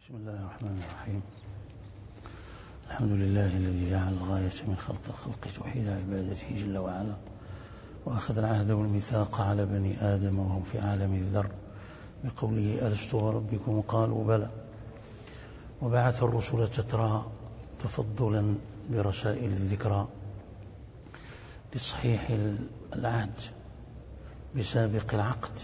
بسم الله الرحمن الرحيم. الحمد لله الذي جعل الغاية من خلق الخلق توحيد عبادته جل وعلا، وأخذ العهد والميثاق على بني آدم وهم في عالم الذر بقوله ألست بربكم قالوا بلى، وبعث الرسل تترى تفضلا برسائل الذكرى لتصحيح العهد بسابق العقد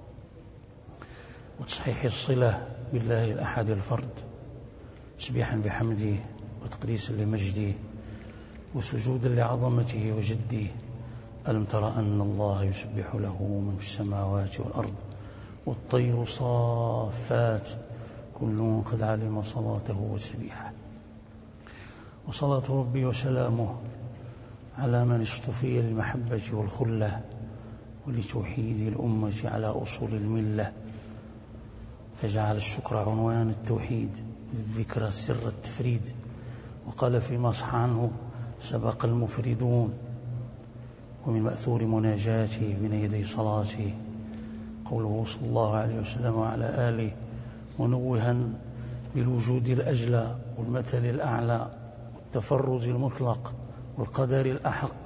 وتصحيح الصلة بالله الأحد الفرد، تسبيحا بحمده وتقديسا لمجده وسجودا لعظمته وجده. ألم تر أن الله يسبح له من في السماوات والأرض والطير صافات كل قد علم صلاته وتسبيحه. وصلاة ربي وسلامه على من اصطفي للمحبة والخلة ولتوحيد الأمة على أصول الملة، فجعل الشكر عنوان التوحيد، الذكر سر التفريد. وقال فيما صح عنه سبق المفردون. ومن مأثور مناجاته بين يدي صلاته قوله صلى الله عليه وسلم وعلى آله منوها بالوجود الأجلى والمثل الأعلى والتفرد المطلق والقدر الأحق: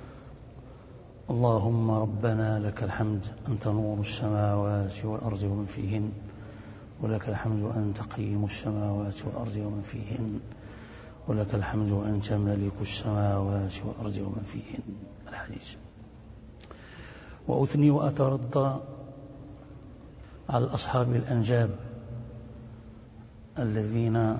اللهم ربنا لك الحمد أنت نور السماوات والأرض ومن فيهن، ولك الحمد أنت قيم السماوات والأرض ومن فيهن، ولك الحمد أنت ملك السماوات والأرض ومن فيهن. الحديث. وأثني وأترضى على أصحاب الأنجاب الذين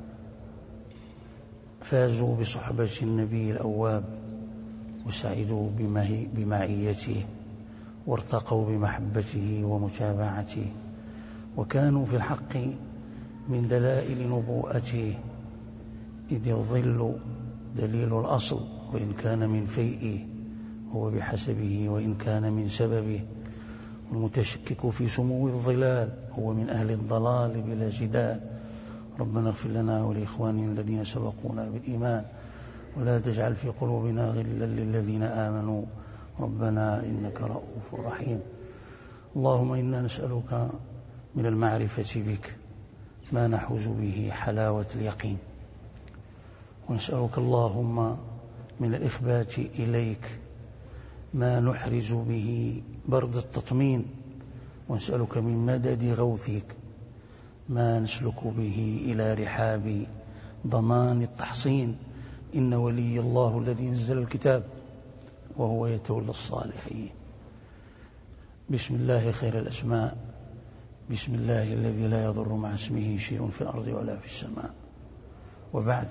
فازوا بصحبة النبي الأواب وسعدوا بمعيته وارتقوا بمحبته ومتابعته، وكانوا في الحق من دلائل نبوءته، إذ الظل دليل الأصل وإن كان من فيئه هو بحسبه وإن كان من سببه، والمتشكك في سمو الظلال هو من أهل الضلال بلا جدال. ربنا اغفر لنا ولإخواننا الذين سبقونا بالإيمان ولا تجعل في قلوبنا غلا للذين آمنوا ربنا إنك رؤوف رحيم. اللهم إنا نسألك من المعرفة بك ما نحوز به حلاوة اليقين، ونسألك اللهم من الإخبات إليك ما نحرز به برد التطمين، ونسألك من مدد غوثك ما نسلك به إلى رحاب ضمان التحصين. إن ولي الله الذي نزل الكتاب وهو يتولى الصالحين. بسم الله خير الأسماء، بسم الله الذي لا يضر مع اسمه شيء في الأرض ولا في السماء. وبعد،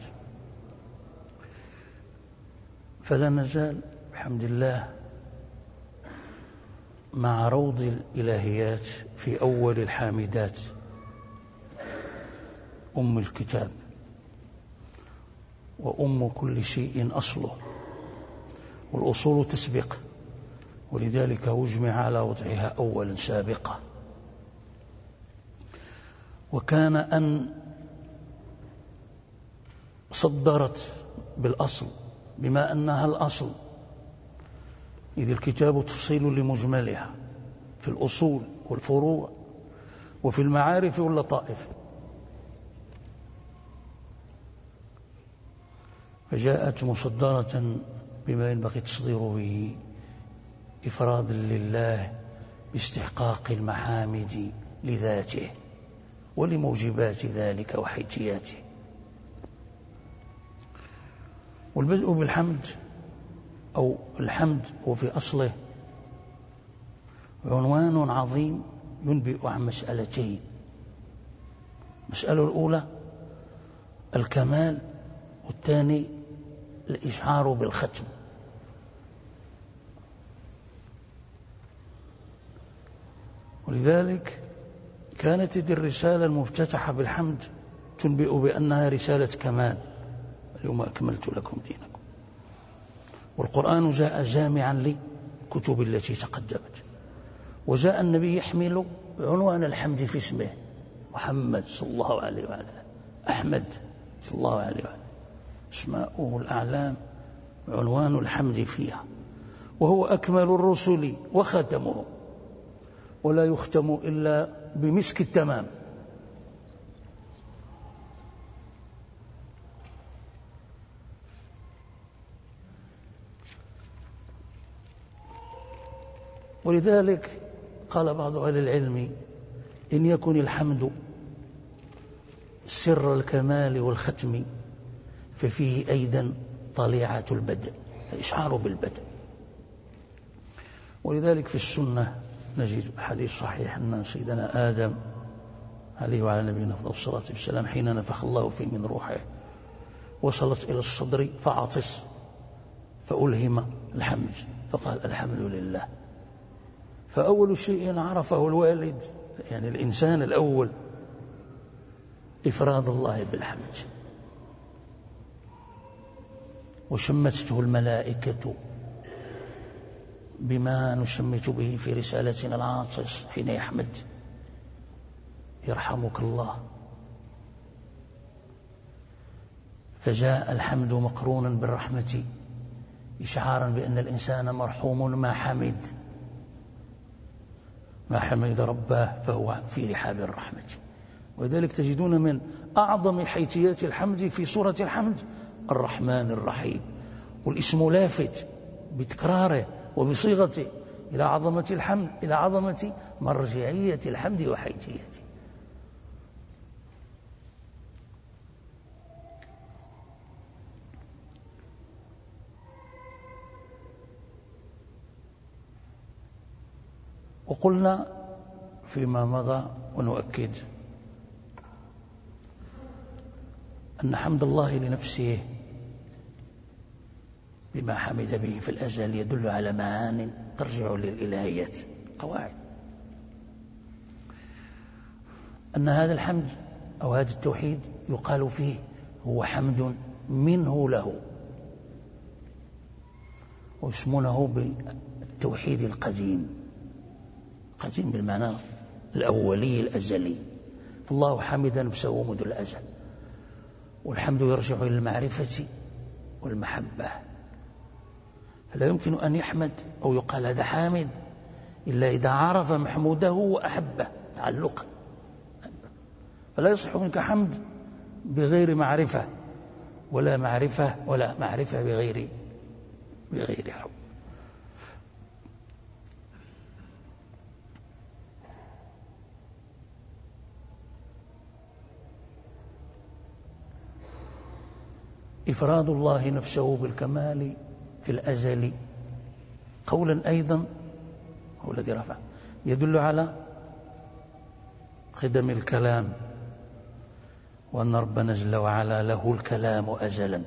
فلا نزال بحمد الله مع روض الإلهيات في أول الحامدات، أم الكتاب وأم كل شيء أصله، والأصول تسبق، ولذلك أجمع على وضعها أولا سابقة. وكان أن صدرت بالأصل بما أنها الأصل، إذ الكتاب تفصيل لمجملها في الأصول والفروع وفي المعارف واللطائف، فجاءت مصدرة بما ينبغي تصدير به إفرادا لله باستحقاق المحامد لذاته ولموجبات ذلك وحيثياته. والبدء بالحمد أو الحمد هو في أصله عنوان عظيم ينبئ عن مسألتين: المسألة الأولى الكمال، والثاني الإشعار بالختم. ولذلك كانت هذه الرسالة المفتتحة بالحمد تنبئ بأنها رسالة كمال: اليوم أكملت لكم دينكم. والقرآن جاء جامعا لكتب التي تقدمت، وجاء النبي يحمل عنوان الحمد في اسمه: محمد صلى الله عليه وعلى أحمد صلى الله عليه وعلى، اسماؤه الأعلام عنوان الحمد فيها، وهو أكمل الرسل وختمه، ولا يختم إلا بمسك التمام. ولذلك قال بعض أهل العلم: إن يكن الحمد سر الكمال والختم ففيه أيضا طليعة البدء، الإشعار بالبدء. ولذلك في السنة نجد حديث صحيح أن سيدنا آدم عليه وعلى نبينا أفضل الصلاة والسلام حين نفخ الله فيه من روحه وصلت إلى الصدر فعطس فألهم الحمد فقال: الحمد لله. فأول شيء عرفه الوالد، يعني الإنسان الأول، إفراد الله بالحمد، وشمته الملائكة بما نشمت به في رسالتنا العاطس حين يحمد: يرحمك الله. فجاء الحمد مقرونا بالرحمة إشعارا بأن الإنسان مرحوم ما حمد رباه فهو في رحاب الرحمة. ولذلك تجدون من أعظم حيثيات الحمد في سورة الحمد الرحمن الرحيم، والاسم لافت بتكراره وبصيغته إلى عظمة الحمد، إلى عظمة مرجعية الحمد وحيثيته. وقلنا فيما مضى ونؤكد أن حمد الله لنفسه بما حمد به في الأزل يدل على معان ترجع للإلهيات، قواعد. أن هذا الحمد أو هذا التوحيد يقال فيه هو حمد منه له، ويسمونه بالتوحيد القديم، قديم بالمعنى الأولي الأزلي. فالله حمد نفسه منذ الأزل، والحمد يرجع إلى المعرفة والمحبة، فلا يمكن أن يحمد أو يقال هذا حامد إلا إذا عرف محموده وأحبه تعلقا. فلا يصح منك حمد بغير معرفة، ولا معرفة بغير حب. إفراد الله نفسه بالكمال في الأزل قولا أيضا هو الذي رفع، يدل على قدم الكلام، وأن ربنا جل وعلا له الكلام أزلا.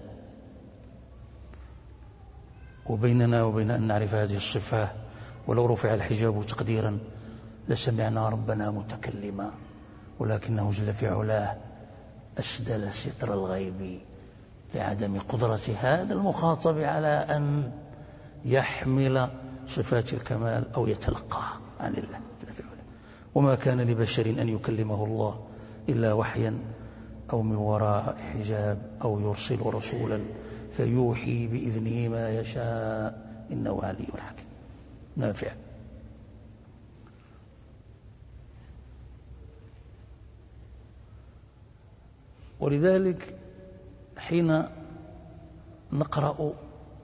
وبيننا وبين أن نعرف هذه الصفة ولو رفع الحجاب تقديرا لسمعنا ربنا متكلما، ولكنه جل في علاه أسدل ستر الغيب لعدم قدرة هذا المخاطب على أن يحمل صفات الكمال أو يتلقاها عن الله جل في علاه. وما كان لبشر أن يكلمه الله إلا وحيا أو من وراء حجاب أو يرسل رسولا فيوحي بإذنه ما يشاء إنه علي حكيم. نافع. ولذلك حين نقرأ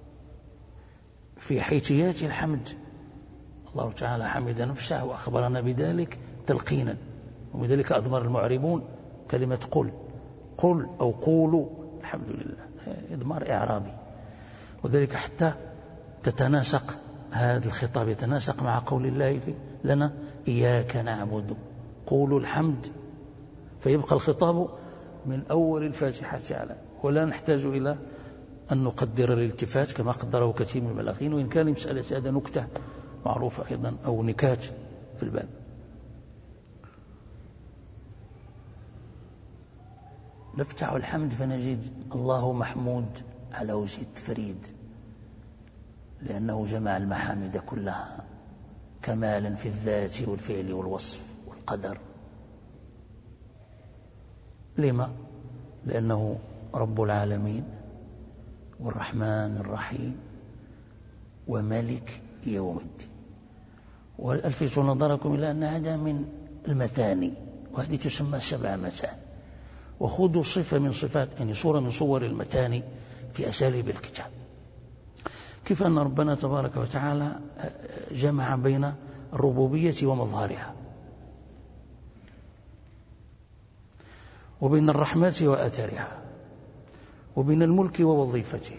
في حيثيات الحمد الله تعالى حمد نفسه وأخبرنا بذلك تلقينا، وبذلك أضمر المعربون كلمة قل أو قولوا الحمد لله، إضمار إعرابي. وذلك حتى تتناسق هذا الخطاب، يتناسق مع قول الله لنا إياك نعبد قولوا الحمد، فيبقى الخطاب من أول الفاتحة على، ولا نحتاج إلى أن نقدر الالتفات كما قدره كثير من البلاغين، وإن كان مسألة هذا نكتة معروفة أيضا أو نكات في الباب. نفتح الحمد فنجد الله محمود على وجه التفريد، لأنه جمع المحامد كلها كمالا في الذات والفعل والوصف والقدر. لما؟ لأنه رب العالمين والرحمن الرحيم وملك يوم الدين. وألفت نظركم إلى أن هذا من المتاني، وهذه تسمى 7 متان. وخذوا صفة من صفات، يعني صورة من صور المتاني في أساليب الكتاب. كيف أن ربنا تبارك وتعالى جمع بين الربوبية ومظهرها، وبين الرحمة وأثرها، وبين الملك ووظيفته.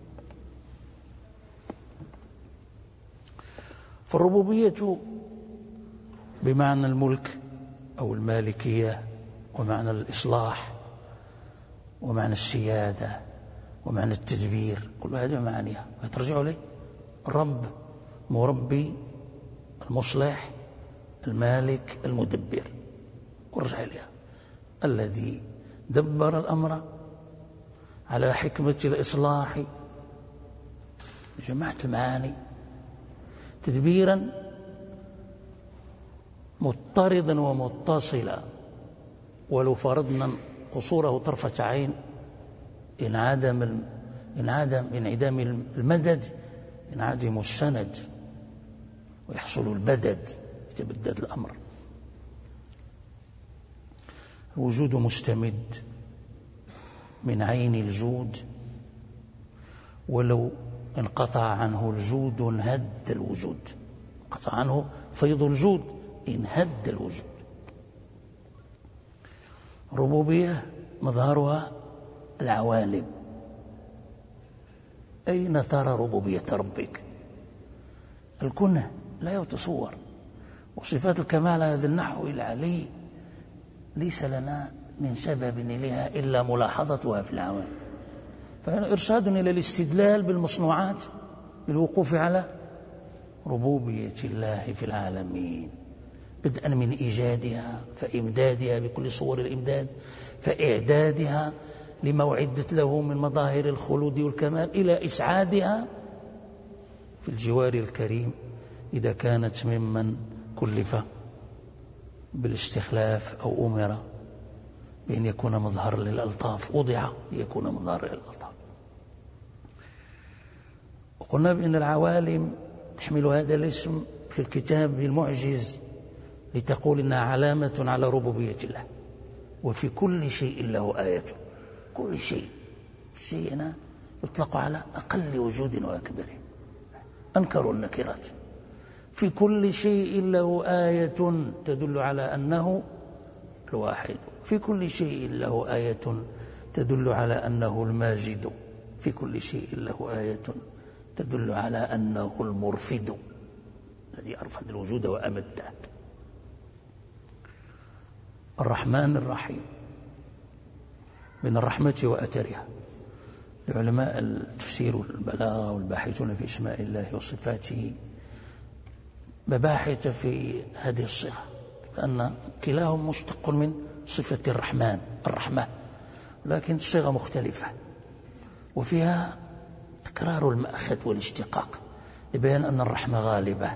فالربوبية بمعنى الملك أو المالكية، ومعنى الإصلاح، ومعنى السيادة، ومعنى التدبير، كل هذه معانيها ترجع لي رب، مربي، المصلح، المالك، المدبر، ورجع لها الذي دبر الأمر على حكمة الإصلاح. جمعت المعاني تدبيرا مضطردا ومتصلا، ولو فرضنا قصوره طرفة عين انعدام المدد ينعدم السند ويحصل البدد، يتبدد الأمر. الوجود مستمد من عين الجود، ولو انقطع عنه الجود انهد الوجود، انقطع عنه فيض الجود انهد الوجود. ربوبية مظهرها العوالم. أين ترى ربوبية ربك؟ الكنه لا يتصور. وصفات الكمال هذا النحو العلي ليس لنا من سبب لها إلا ملاحظتها في العوالم، فهنا إرشاد إلى الاستدلال بالمصنوعات بالوقوف على ربوبية الله في العالمين، بدءا من إيجادها، فإمدادها بكل صور الإمداد، فإعدادها لما أعدت له من مظاهر الخلود والكمال، إلى إسعادها في الجوار الكريم إذا كانت ممن كلف بالاستخلاف أو أمر بأن يكون مظهر للألطاف، وضع ليكون مظهر للألطاف. وقلنا بأن العوالم تحمل هذا الاسم في الكتاب المعجز لتقول إنها علامة على ربوبية الله. وفي كل شيء له آية، كل شيء هنا يطلق على أقل وجود وأكبره، أنكروا النكرات. في كل شيء له آية تدل على أنه الواحد، في كل شيء له آية تدل على أنه الماجد، في كل شيء له آية تدل على أنه المرفد الذي أرفد الوجود وأمده. الرحمن الرحيم، من الرحمة وأثرها. لعلماء التفسير والبلاغة والباحثون في اسماء الله وصفاته مباحث في هذه الصيغة، لأن كلاهم مشتق من صفة الرحمن، الرحمة، لكن الصيغة مختلفة وفيها تكرار المأخذ والاشتقاق لبيان أن الرحمة غالبة،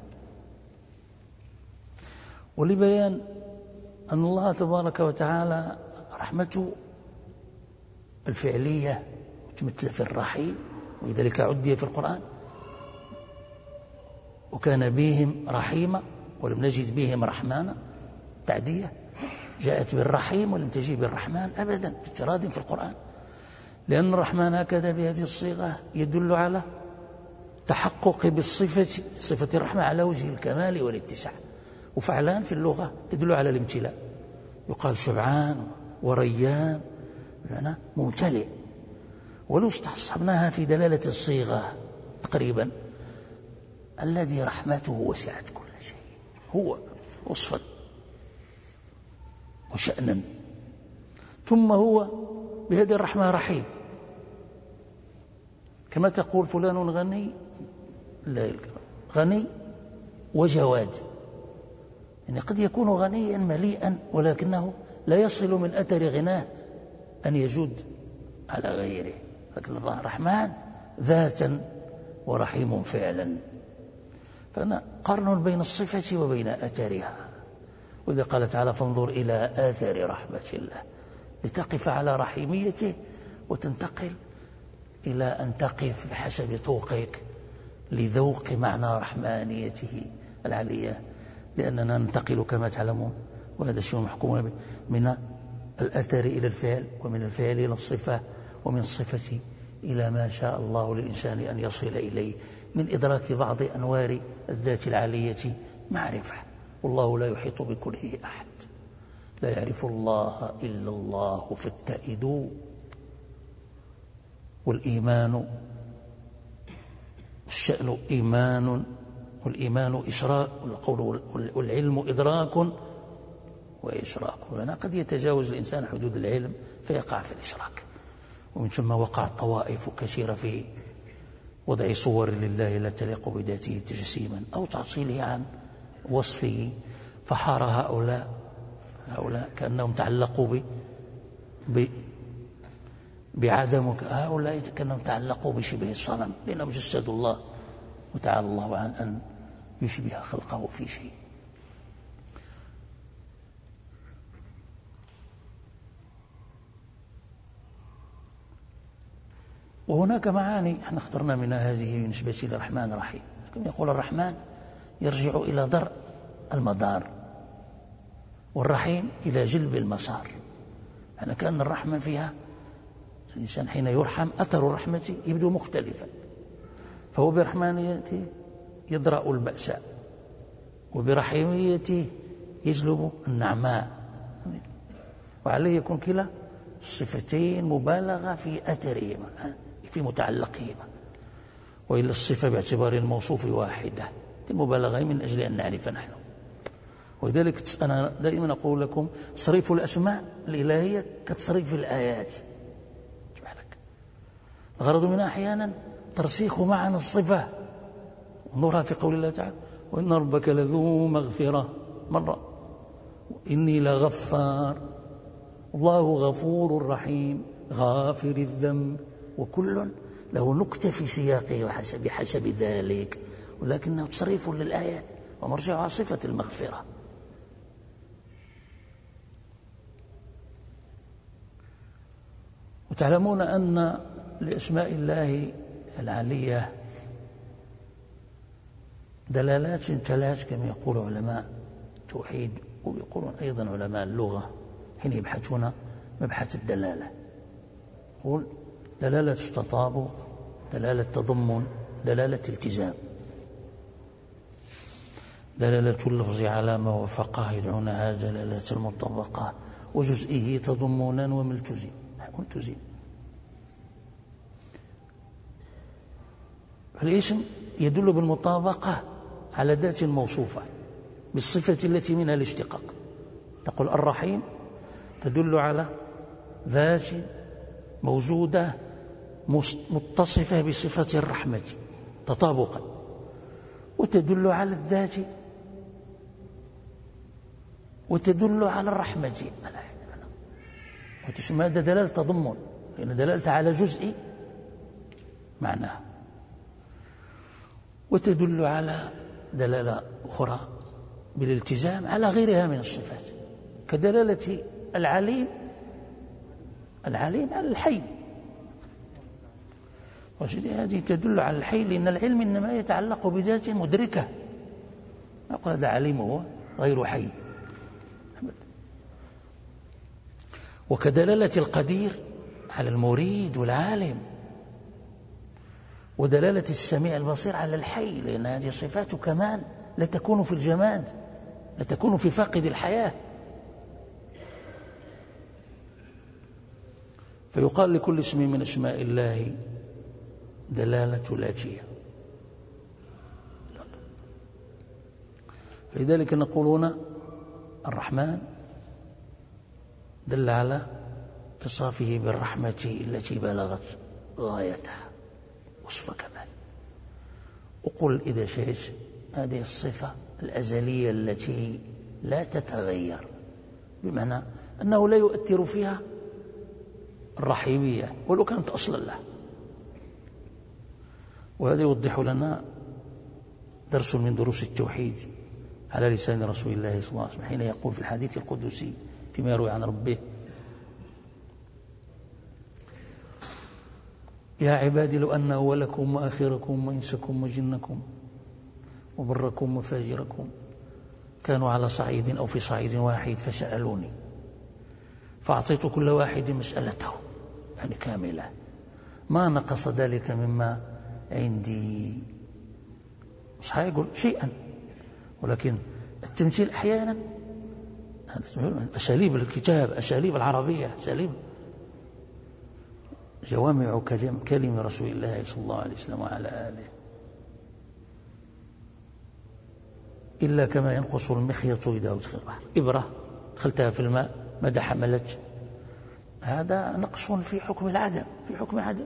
ولبيان أن الله تبارك وتعالى رحمته الفعلية متمثلة في الرحيم، ولذلك عدي في القرآن وكان بهم رحيما ولم نجد بهم رحمانا، تعدية جاءت بالرحيم ولم تجي بالرحمن أبدا افتراض في القرآن، لأن الرحمن هكذا بهذه الصيغة يدل على تحقق بالصفة، صفة الرحمة على وجه الكمال والاتساع. وفعلان في اللغة تدل على الامتلاء، يقال شبعان وريان بمعنى ممتلئ. ولو استصحبناها في دلالة الصيغة تقريبا الذي رحمته وسعت كل شيء، هو وصفا وشأنا، ثم هو بهذه الرحمة رحيم. كما تقول فلان غني، لا غني وجواد، يعني قد يكون غنيا مليئا ولكنه لا يصل من أثر غناه أن يجود على غيره، لكن الله رحمن ذاتا ورحيم فعلا. فأنا قرن بين الصفة وبين أثرها. وإذا قال تعالى فانظر إلى آثار رحمة الله، لتقف على رحيميته وتنتقل إلى أن تقف بحسب طوقك لذوق معنى رحمانيته العلية، لأننا ننتقل كما تعلمون، وهذا شيء محكوم من الأثر إلى الفعل، ومن الفعل إلى الصفة، ومن الصفة إلى ما شاء الله للإنسان أن يصل إليه من إدراك بعض أنوار الذات العالية معرفة. والله لا يحيط بكله أحد. لا يعرف الله إلا الله فاتئدوا. والإيمان الشأن إيمان، والإيمان إشراك، والعلم إدراك وإشراك. هنا قد يتجاوز الإنسان حدود العلم فيقع في الإشراك، ومن ثم وقعت طوائف كثيرة في وضع صور لله لا تليق بذاته تجسيما أو تعطيله عن وصفه، فحار هؤلاء كأنهم تعلقوا بعدم، هؤلاء كأنهم تعلقوا بشبه الصنم لأنهم جسدوا الله، وتعالى الله عن أن يشبه خلقه في شيء. وهناك معاني احنا اخترنا منها هذه بالنسبة للرحمن الرحيم. كما يقول الرحمن يرجع إلى درء المدار، والرحيم إلى جلب المسار. يعني كأن الرحمة فيها الإنسان حين يرحم أثر الرحمة يبدو مختلفا، فهو برحمانيته يدرأ البأساء، وبرحيميته يجلب النعماء، وعليه يكون كلا الصفتين مبالغة في أثرهما في متعلقهما، وإلا الصفة باعتبار الموصوف واحدة مبالغة من أجل أن نعرف نحن. ولذلك أنا دائما أقول لكم تصريف الأسماء الإلهية كتصريف الآيات. الغرض منها أحيانا ترسيخ معنى الصفة، ونرى في قول الله تعالى وإن ربك لذو مغفرة مرة، إني لغفار، الله غفور رحيم غافر الذنب، وكل له نكتة في سياقه بحسب ذلك، ولكنه تصريف للآيات ومرجعها صفة المغفرة. وتعلمون أن لأسماء الله العلية دلالات ثلاث كما يقول علماء التوحيد، ويقولون أيضا علماء اللغة حين يبحثون مبحث الدلالة، يقول دلالة التطابق، دلالة تضمن، دلالة التزام. دلالة اللفظ على ما وفقه يدعونها دلالة المطابقة، وجزئه تضمنا وملتزم. الاسم يدل بالمطابقة على ذات موصوفة بالصفة التي منها الاشتقاق. تقول الرحيم تدل على ذات موجودة متصفة بصفة الرحمة تطابقا، وتدل على الذات وتدل على الرحمة، وتسمى هذا دلالة تضمن، لأن دلالة على جزء معناه. وتدل على دلالة أخرى بالالتزام على غيرها من الصفات، كدلالة العليم على الحي، هذه تدل على الحي، لأن العلم إنما يتعلق بذات مدركة. نقول هذا عليم هو غير حي. وكدلالة القدير على المريد والعالم، ودلالة السميع البصير على الحي، لأن هذه صفات كمال لا تكون في الجماد، لا تكون في فاقد الحياة. فيقال لكل اسم من اسماء الله دلالة لاجئة. فلذلك نقولون الرحمن دل على اتصافه بالرحمة التي بلغت غايتها وصف كمال. وقل إذا شئت هذه الصفة الأزلية التي لا تتغير، بمعنى أنه لا يؤثر فيها الرحيمية ولو كانت أصلا له. وهذا يوضح لنا درس من دروس التوحيد على لسان رسول الله صلى الله عليه وسلم حين يقول في الحديث القدسي فيما يروي عن ربه: يا عبادي لو أن أولكم وآخركم وإنسكم وجنكم وبركم وفاجركم كانوا على صعيد أو في صعيد واحد فسألوني فأعطيت كل واحد مسألته، يعني كاملة، ما نقص ذلك مما عندي. مش هيقول شيئا، ولكن التمثيل أحيانا أساليب الكتاب، أساليب العربية، أساليب جوامع كلم رسول الله صلى الله عليه وسلم وعلى آله. إلا كما ينقص المخيط إذا أدخل البحر، إبرة دخلتها في الماء ماذا حملت؟ هذا نقص في حكم العدم، في حكم عدم.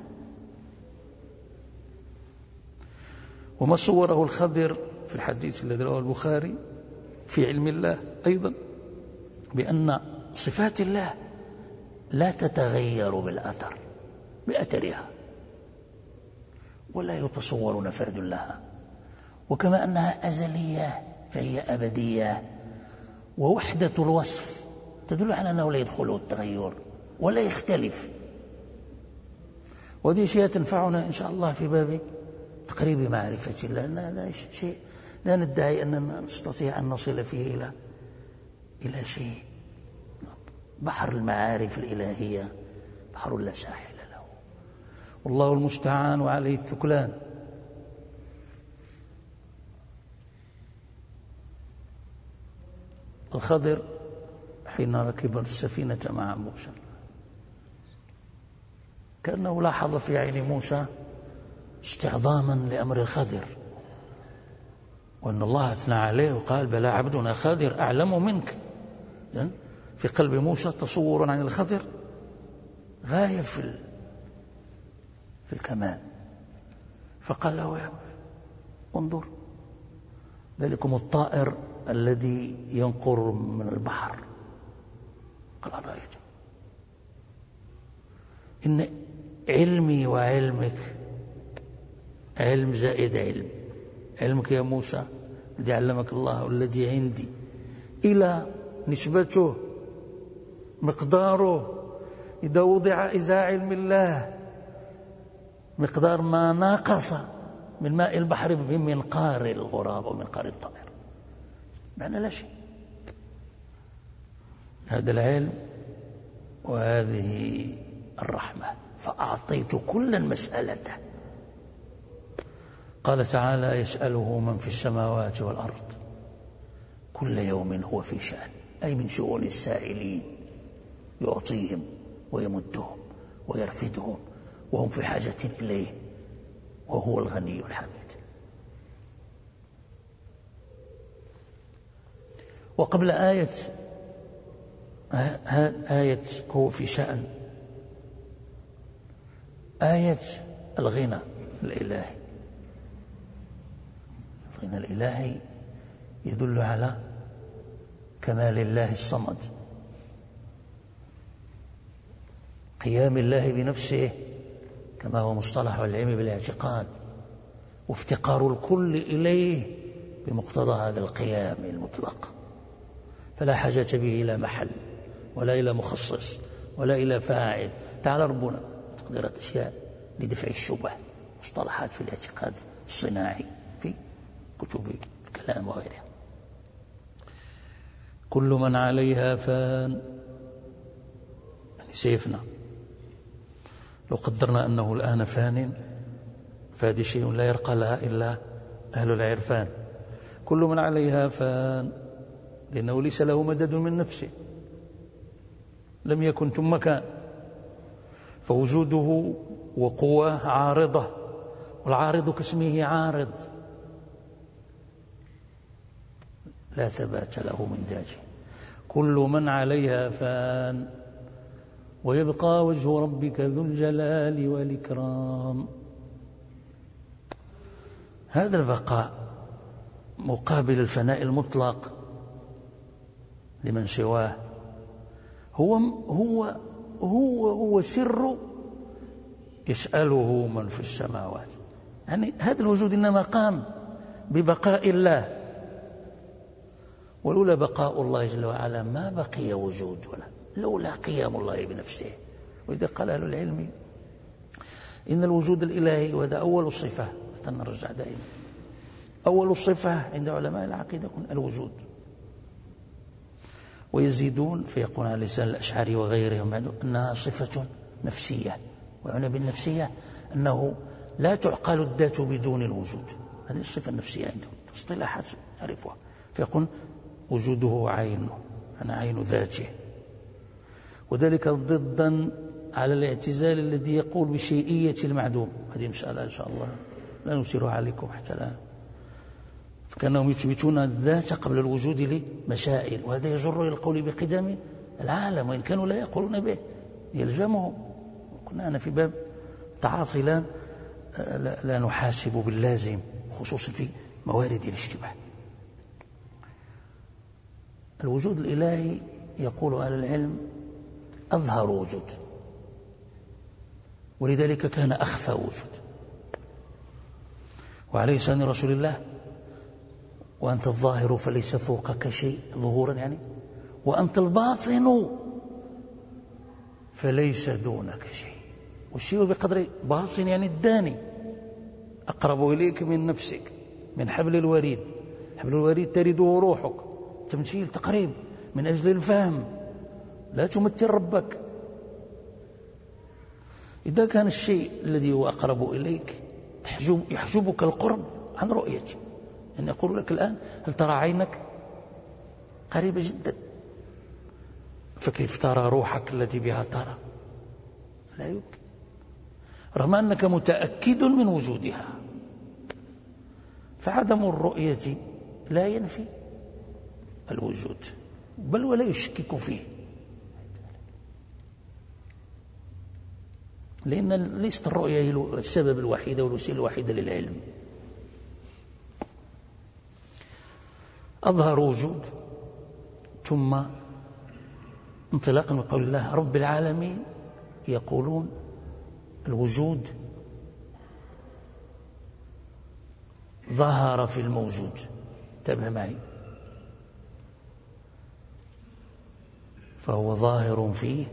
وما صوره الخضر في الحديث الذي رواه البخاري في علم الله أيضا، بأن صفات الله لا تتغير بالأثر، بأثرها، ولا يتصور نفاذ لها. وكما أنها أزلية فهي أبدية، ووحدة الوصف تدل على أنه لا يدخله التغير ولا يختلف. وهذه شيء تنفعنا إن شاء الله في باب تقريب معرفة الله. هذا شيء لا ندعي أننا نستطيع أن نصل فيه إلى شيء. بحر المعارف الإلهية بحر لا ساحل له، والله المستعان وعليه التكلان. الخضر حين ركب السفينة مع موسى كأنه لاحظ في عين موسى استعظاما لأمر الخضر، وأن الله أثنى عليه وقال بلى عبدنا خضر أعلم منك. في قلب موسى تصور عن الخضر غاية في الكمال، فقال له انظر ذلكم الطائر الذي ينقر من البحر. قال رأيت إن علمي وعلمك علم زائد علم. علمك يا موسى الذي علمك الله والذي عندي إلى نسبته مقداره إذا وضع إزاء علم الله مقدار ما ناقص من ماء البحر بمنقار الغراب ومنقار الطائر، معنى لا شيء. هذا العلم وهذه الرحمة، فأعطيت كلا مسألته. قال تعالى يسأله من في السماوات والأرض كل يوم هو في شأن، أي من شؤون السائلين، يعطيهم ويمدهم ويرفدهم وهم في حاجة إليه، وهو الغني الحميد. وقبل آية هو في شأن آية الغنى الإلهي. الغنى الإلهي يدل على كمال الله الصمد، قيام الله بنفسه كما هو مصطلح العلم بالاعتقاد، وافتقار الكل إليه بمقتضى هذا القيام المطلق، فلا حاجة به إلى محل ولا إلى مخصص ولا إلى فاعل. تعالى ربنا تقديرات أشياء لدفع الشبه، مصطلحات في الاعتقاد الصناعي في كتب الكلام وغيرها. كل من عليها فان، يعني سيفنا لو قدرنا أنه الآن فان فهذا شيء لا يرقى لها إلا أهل العرفان. كل من عليها فان، لأنه ليس له مدد من نفسه، لم يكن ثم كان، فوجوده وقوة عارضة، والعارض كاسمه عارض لا ثبات له من ذاته. كل من عليها فان ويبقى وجه ربك ذو الجلال والإكرام. هذا البقاء مقابل الفناء المطلق لمن سواه هو سر يسأله من في السماوات. يعني هذا الوجود إنما قام ببقاء الله، ولولا بقاء الله جل وعلا ما بقي وجود، ولا لولا قيام الله بنفسه. وإذا قال أهل العلم إن الوجود الإلهي، وهذا أول الصفة، نرجع دائما أول الصفة عند علماء العقيدة الوجود، ويزيدون فيقولون على لسان الأشعري وغيرهم أنها صفة نفسية ويعنى بالنفسية أنه لا تعقل الذات بدون الوجود. هذه الصفة النفسية عندهم، اصطلاحات يعرفها. فيقول وجوده عين، أنا عين ذاته. وذلك ضدا على الاعتزال الذي يقول بشيئية المعدوم. هذه مسألة إن شاء الله لا نثيرها عليكم حتى الآن. فكانهم يثبتون الذات قبل الوجود لمسائل، وهذا يجر إلى القول بقدم العالم، وإن كانوا لا يقولون به يلزمهم. كنا أنا في باب تعاطي لا نحاسب باللازم، خصوصا في موارد الاشتباه. الوجود الإلهي يقول أهل العلم أظهر وجود، ولذلك كان أخفى وجود. وعليه لسان رسول الله: وأنت الظاهر فليس فوقك شيء، ظهورا يعني، وأنت الباطن فليس دونك شيء. والشيء بقدر باطن يعني الداني، أقرب إليك من نفسك، من حبل الوريد. حبل الوريد ترده روحك، تمثيل تقريب من أجل الفهم، لا تمثل ربك. إذا كان الشيء الذي هو أقرب إليك يحجبك القرب عن رؤيته، يعني يقول لك الآن هل ترى عينك قريبة جدا، فكيف ترى روحك التي بها ترى؟ لا يمكن، رغم أنك متأكد من وجودها. فعدم الرؤية لا ينفي الوجود، بل ولا يشكك فيه، لأن ليست الرؤية هي السبب الوحيد والوسيلة الوحيدة للعلم. أظهر وجود، ثم انطلاقا من قول الله رب العالمين يقولون الوجود ظهر في الموجود. انتبه معي، فهو ظاهر فيه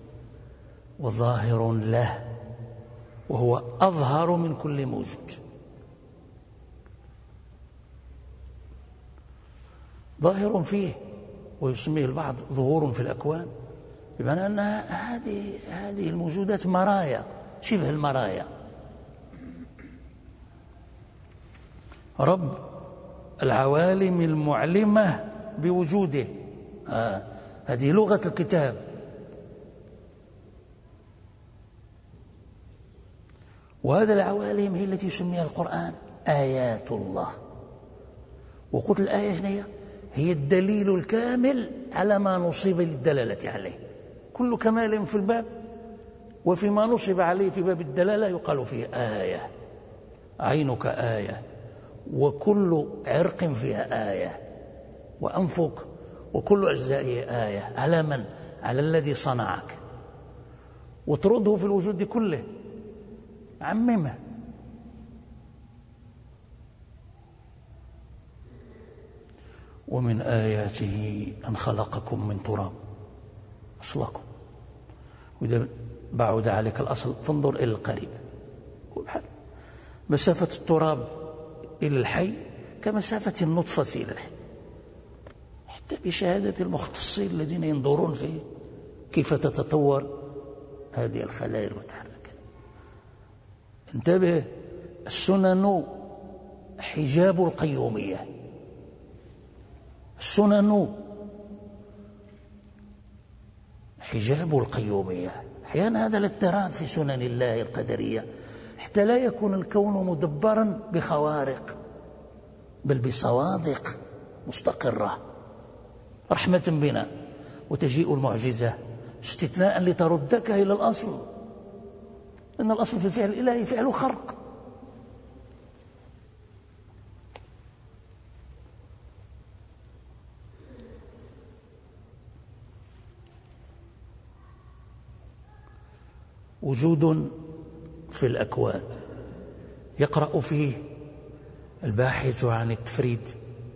وظاهر له، وهو أظهر من كل موجود. ظاهر فيه، ويسميه البعض ظهور في الأكوان، بمعنى أن هذه الموجودات مرايا، شبه المرايا. رب العوالم المعلمة بوجوده، هذه لغة الكتاب. وهذا العوالم هي التي يسميها القرآن آيات الله. وقلت الآية هي الدليل الكامل على ما نصب للدلالة عليه. كل كمال في الباب وفيما نصب عليه في باب الدلالة يقال فيه آية. عينك آية، وكل عرق فيها آية، وأنفك وكل أجزائه آية. على من؟ على الذي صنعك، وترده في الوجود كله، عممه. ومن آياته أن خلقكم من تراب، أصلكم. وإذا بعد عليك الأصل فانظر إلى القريب. مسافة التراب إلى الحي كمسافة النطفة إلى الحي، حتى بشهادة المختصين الذين ينظرون في كيف تتطور هذه الخلايا المتحركة. انتبه، السنن حجاب القيومية. السنن حجاب القيومية. أحيانا هذا الاضطراد في سنن الله القدرية حتى لا يكون الكون مدبرا بخوارق، بل بصوادق مستقرة رحمة بنا. وتجيء المعجزة استثناء لتردك إلى الأصل، إن الأصل في الفعل الإلهي فعل خرق. وجود في الأكوان يقرأ فيه الباحث عن التفريد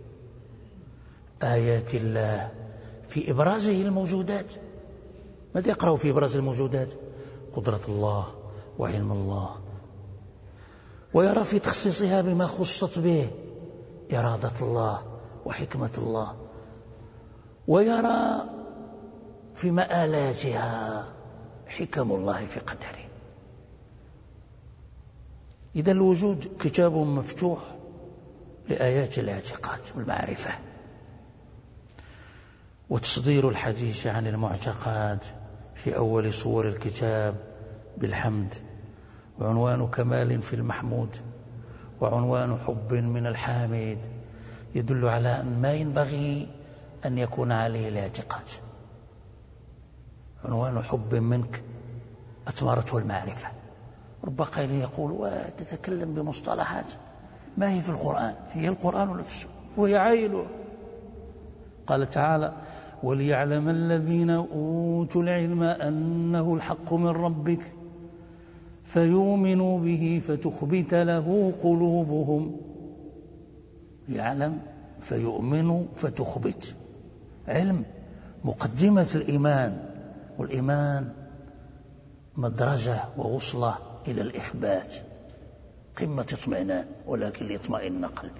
آيات الله في إبرازه الموجودات. ماذا يقرأ في إبراز الموجودات؟ قدرة الله وعلم الله، ويرى في تخصيصها بما خصت به إرادة الله وحكمة الله، ويرى في مآلاتها حكم الله في قدره. إذا الوجود كتاب مفتوح لآيات الاعتقاد والمعرفة، وتصدير الحديث عن المعتقد في أول صور الكتاب بالحمد، وعنوان كمال في المحمود، وعنوان حب من الحامد، يدل على أن ما ينبغي أن يكون عليه الاعتقاد. عنوان حب منك أثمرته المعرفة. رب قائل يقول وتتكلم بمصطلحات ما هي في القرآن، هي القرآن نفسه وهي عينه. قال تعالى وليعلم الذين أوتوا العلم أنه الحق من ربك فيؤمنوا به فتخبت له قلوبهم. يعلم فيؤمنوا فتخبت، علم مقدمة الإيمان، والإيمان مدرجة ووصلة إلى الإخبات، قمة اطمئنان، ولكن ليطمئن قلبي.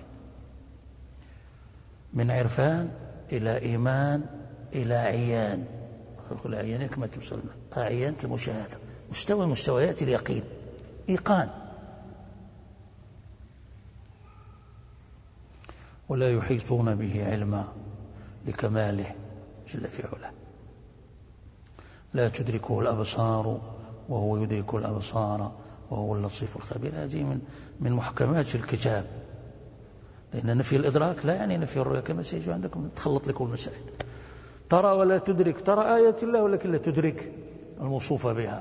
من عرفان إلى إيمان إلى عيان، يقول عيان كما توصلنا عيان المشاهدة، مستوى مستويات اليقين، إيقان. ولا يحيطون به علما لكماله جل في علاه. لا تدركه الأبصار وهو يدرك الأبصار وهو اللطيف الخبير. هذه من محكمات الكتاب، لأن نفي الإدراك لا يعني نفي الرؤية كما سيجي عندكم تخلط لكم المسائل. ترى ولا تدرك، ترى آيات الله ولكن لا تدرك الموصوف بها.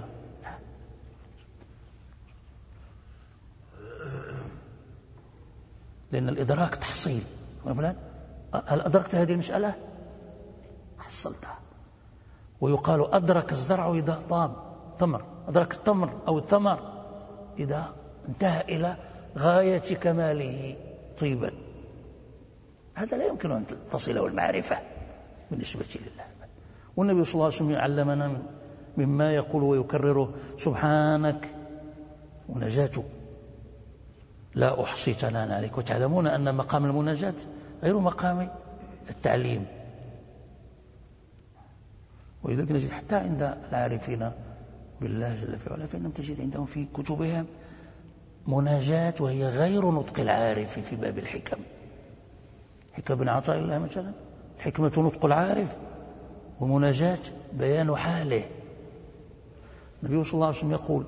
لأن الإدراك تحصيل. فلان هل أدركت هذه المسألة؟ حصلتها. ويقال أدرك الزرع إذا طاب ثمر، أدرك التمر أو الثمر إذا انتهى إلى غاية كماله طيبا. هذا لا يمكن أن تصله المعرفة بالنسبة لله. والنبي صلى الله عليه وسلم علمنا مما يقول ويكرره سبحانك ونجاته لا أحصي ثناء عليك. وتعلمون أن مقام المناجاة غير مقام التعليم. وإذا نجد حتى عند العارفين بالله جل في علاه فإنهم تجد عندهم في كتبهم مناجاة وهي غير نطق العارف في باب الحكم. حكم بن عطاء الله مثلا، الحكمة نطق العارف ومناجاة بيان حاله. النبي صلى الله عليه وسلم يقول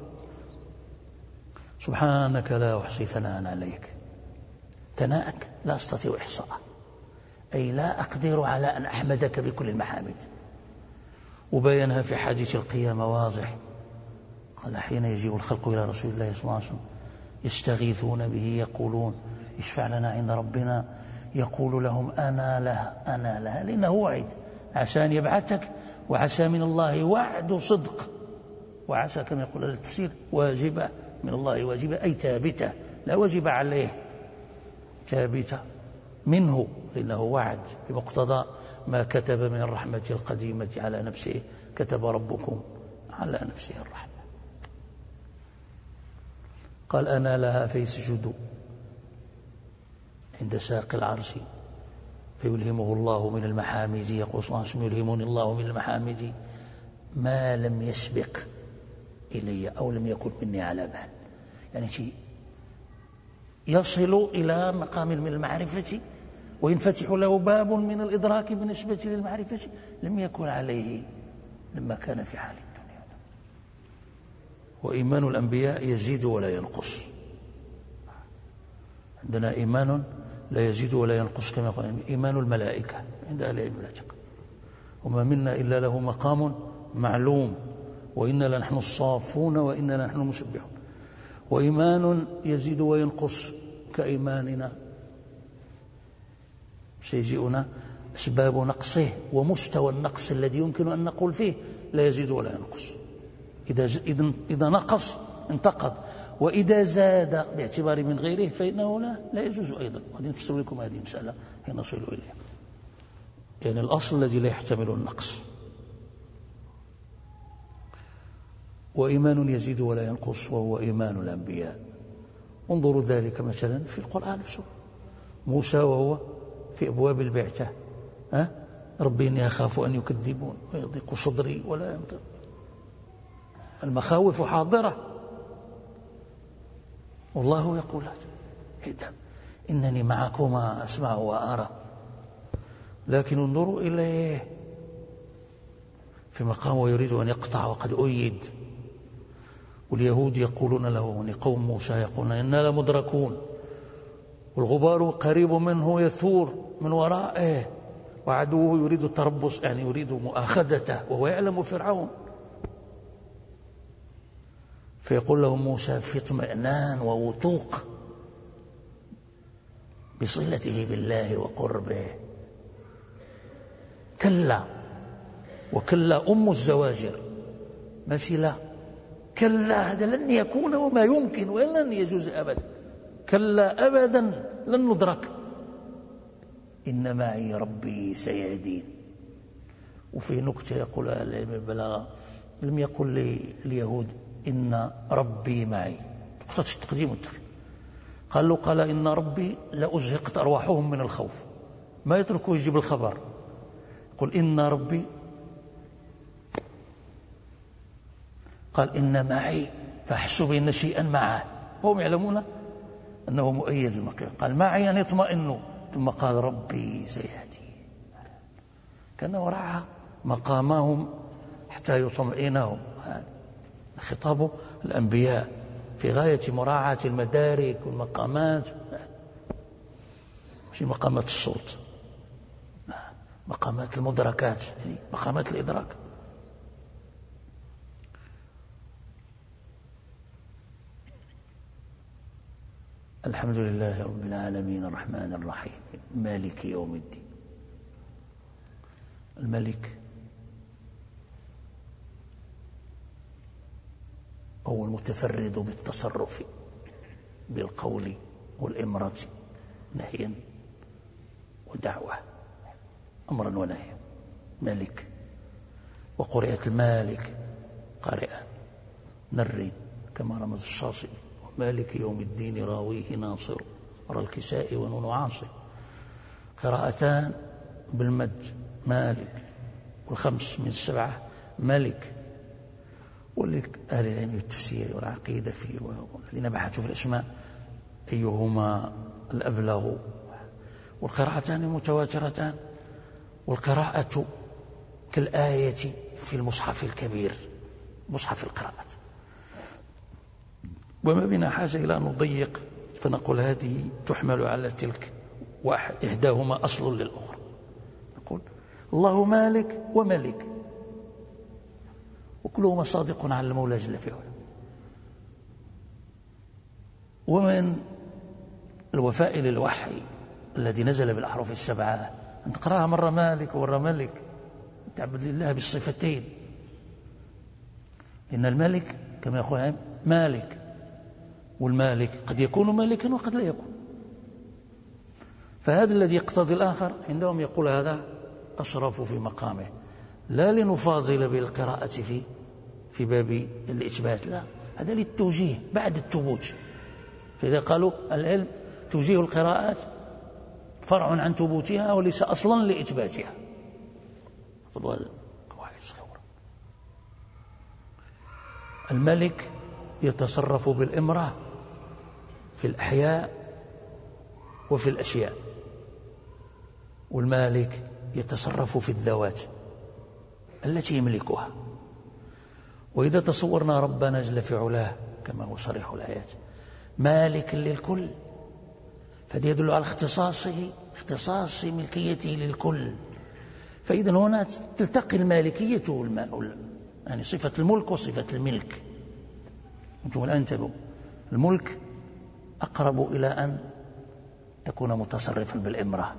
سبحانك لا أحصي ثناء عليك. ثناءك لا أستطيع إحصاءه، أي لا أقدر على أن أحمدك بكل المحامد. وبينها في حديث القيامة واضح، قال حين يجيء الخلق إلى رسول الله صلى الله عليه وسلم يستغيثون به يقولون اشفع لنا عند ربنا، يقول لهم أنا لها أنا لها، لأنه وعد عسى أن يبعثك، وعسى من الله وعد صدق، وعسى كما يقول التفسير واجبة من الله، واجبة أي ثابتة لا واجب عليه، ثابتة منه لأنه وعد بمقتضى ما كتب من الرحمة القديمة على نفسه، كتب ربكم على نفسه الرحمة. قال أنا لها فيسجد عند ساق العرش فيلهمه الله من المحامد. يقول صلى الله عليه وسلم يلهمني الله من المحامد ما لم يسبق إلي أو لم يكن مني على بال، يعني شيء يصل إلى مقام من المعرفة وينفتح له باب من الإدراك بالنسبة للمعرفة لم يكن عليه لما كان في حال الدنيا. وإيمان الأنبياء يزيد ولا ينقص. عندنا إيمان لا يزيد ولا ينقص كما قال إيمان الملائكة عند أهل العلم والعتق، وما منا إلا له مقام معلوم، وإنا لنحن الصافون وإنا لنحن المسبحون. وإيمان يزيد وينقص كإيماننا، سيجيئنا أسباب نقصه ومستوى النقص الذي يمكن أن نقول فيه لا يزيد ولا ينقص. إذا نقص انتقض، وإذا زاد باعتبار من غيره فإنه لا يجوز أيضا. وهذه نفسر لكم هذه المسألة حين نصل إليها. يعني الأصل الذي لا يحتمل النقص. وإيمان يزيد ولا ينقص وهو إيمان الأنبياء. انظروا ذلك مثلا في القرآن نفسه، موسى وهو في أبواب البعثة ربي إني أخاف أن يكذبون ويضيق صدري ولا ينطق. المخاوف حاضرة، والله يقول إذا إنني معكما أسمع وأرى، لكن انظروا إليه في مقام ويريد أن يقطع وقد أيد. واليهود يقولون له، قوم موسى يقولون إنا لمدركون، والغبار قريب منه يثور من ورائه، وعدوه يريد التربص، يعني يريد مؤاخذته، وهو يعلم فرعون. فيقول لهم موسى في اطمئنان ووثوق بصلته بالله وقربه: كلا، وكلا أم الزواجر، ماشي لا، كلا هذا لن يكون وما يمكن ولن يجوز أبدا، كلا أبدا لن ندرك، إن معي ربي سيهدين. وفي نكتة يقول أهل العلم البلاغة: لم يقل اليهود إن ربي معي، نقطة التقديم والتأخير، قال إن ربي لأزهقت أرواحهم من الخوف، ما يتركوا يجيب الخبر، قل إن ربي، قال إن معي، فأحسوا بأن شيئا معه، وهم يعلمون أنه مؤيد المقيم، قال معي أن يطمئنوا، ثم قال ربي سيهدي، كان وراء مقامهم حتى يطمئنهم. خطاب الأنبياء في غاية مراعاة المدارك والمقامات، مش مقامات الصوت، مقامات المدركات، مقامات الإدراك. الحمد لله رب العالمين الرحمن الرحيم مالك يوم الدين. الملك هو المتفرد بالتصرف بالقول والإمرة نهيا ودعوة، أمرا ونهيا، مالك. وقرئت المالك قارئا نر كما رمز الشاطبي: ومالك يوم الدين راويه ناصر، رى الكساء ونون عاصم. قراءتان بالمد مالك، والخمس من السبعة ملك. ولأهل العلم بالتفسير والعقيدة فيه والذين بحثوا في الأسماء أيهما الأبلغ. والقراءتان متواترتان، والقراءة كالآية في المصحف الكبير، مصحف القراءات. وما بنا حاجة إلى أن نضيق فنقول هذه تحمل على تلك، وإحداهما أصل للأخرى. نقول الله مالك وملك، وكلهما صادق على المولى جل في علاه. ومن الوفاء للوحي الذي نزل بالأحرف السبعة أن تقرأها مرة مالك ومرة ملك، تعبد لله بالصفتين، لأن الملك كما يقول مالك، والمالك قد يكون مالكا وقد لا يكون. فهذا الذي يقتضي الآخر عندهم يقول هذا أشرف في مقامه، لا لنفاضل بالقراءة في باب الإثبات، لا، هذا للتوجيه بعد الثبوت. فإذا قالوا العلم توجيه القراءات فرع عن ثبوتها وليس أصلا لإثباتها. فضل قواعد صغيرة. الملك يتصرف بالإمرة في الأحياء وفي الأشياء، والمالك يتصرف في الذوات التي يملكها. وإذا تصورنا ربنا جل في علاه كما هو صريح الآيات مالك للكل، فهذا يدل على اختصاص ملكيته للكل. فإذا هنا تلتقي المالكية يعني صفة الملك وصفة الملك. أنتم الآن انتبهوا، الملك أقرب إلى أن يكون متصرفا بالإمرة،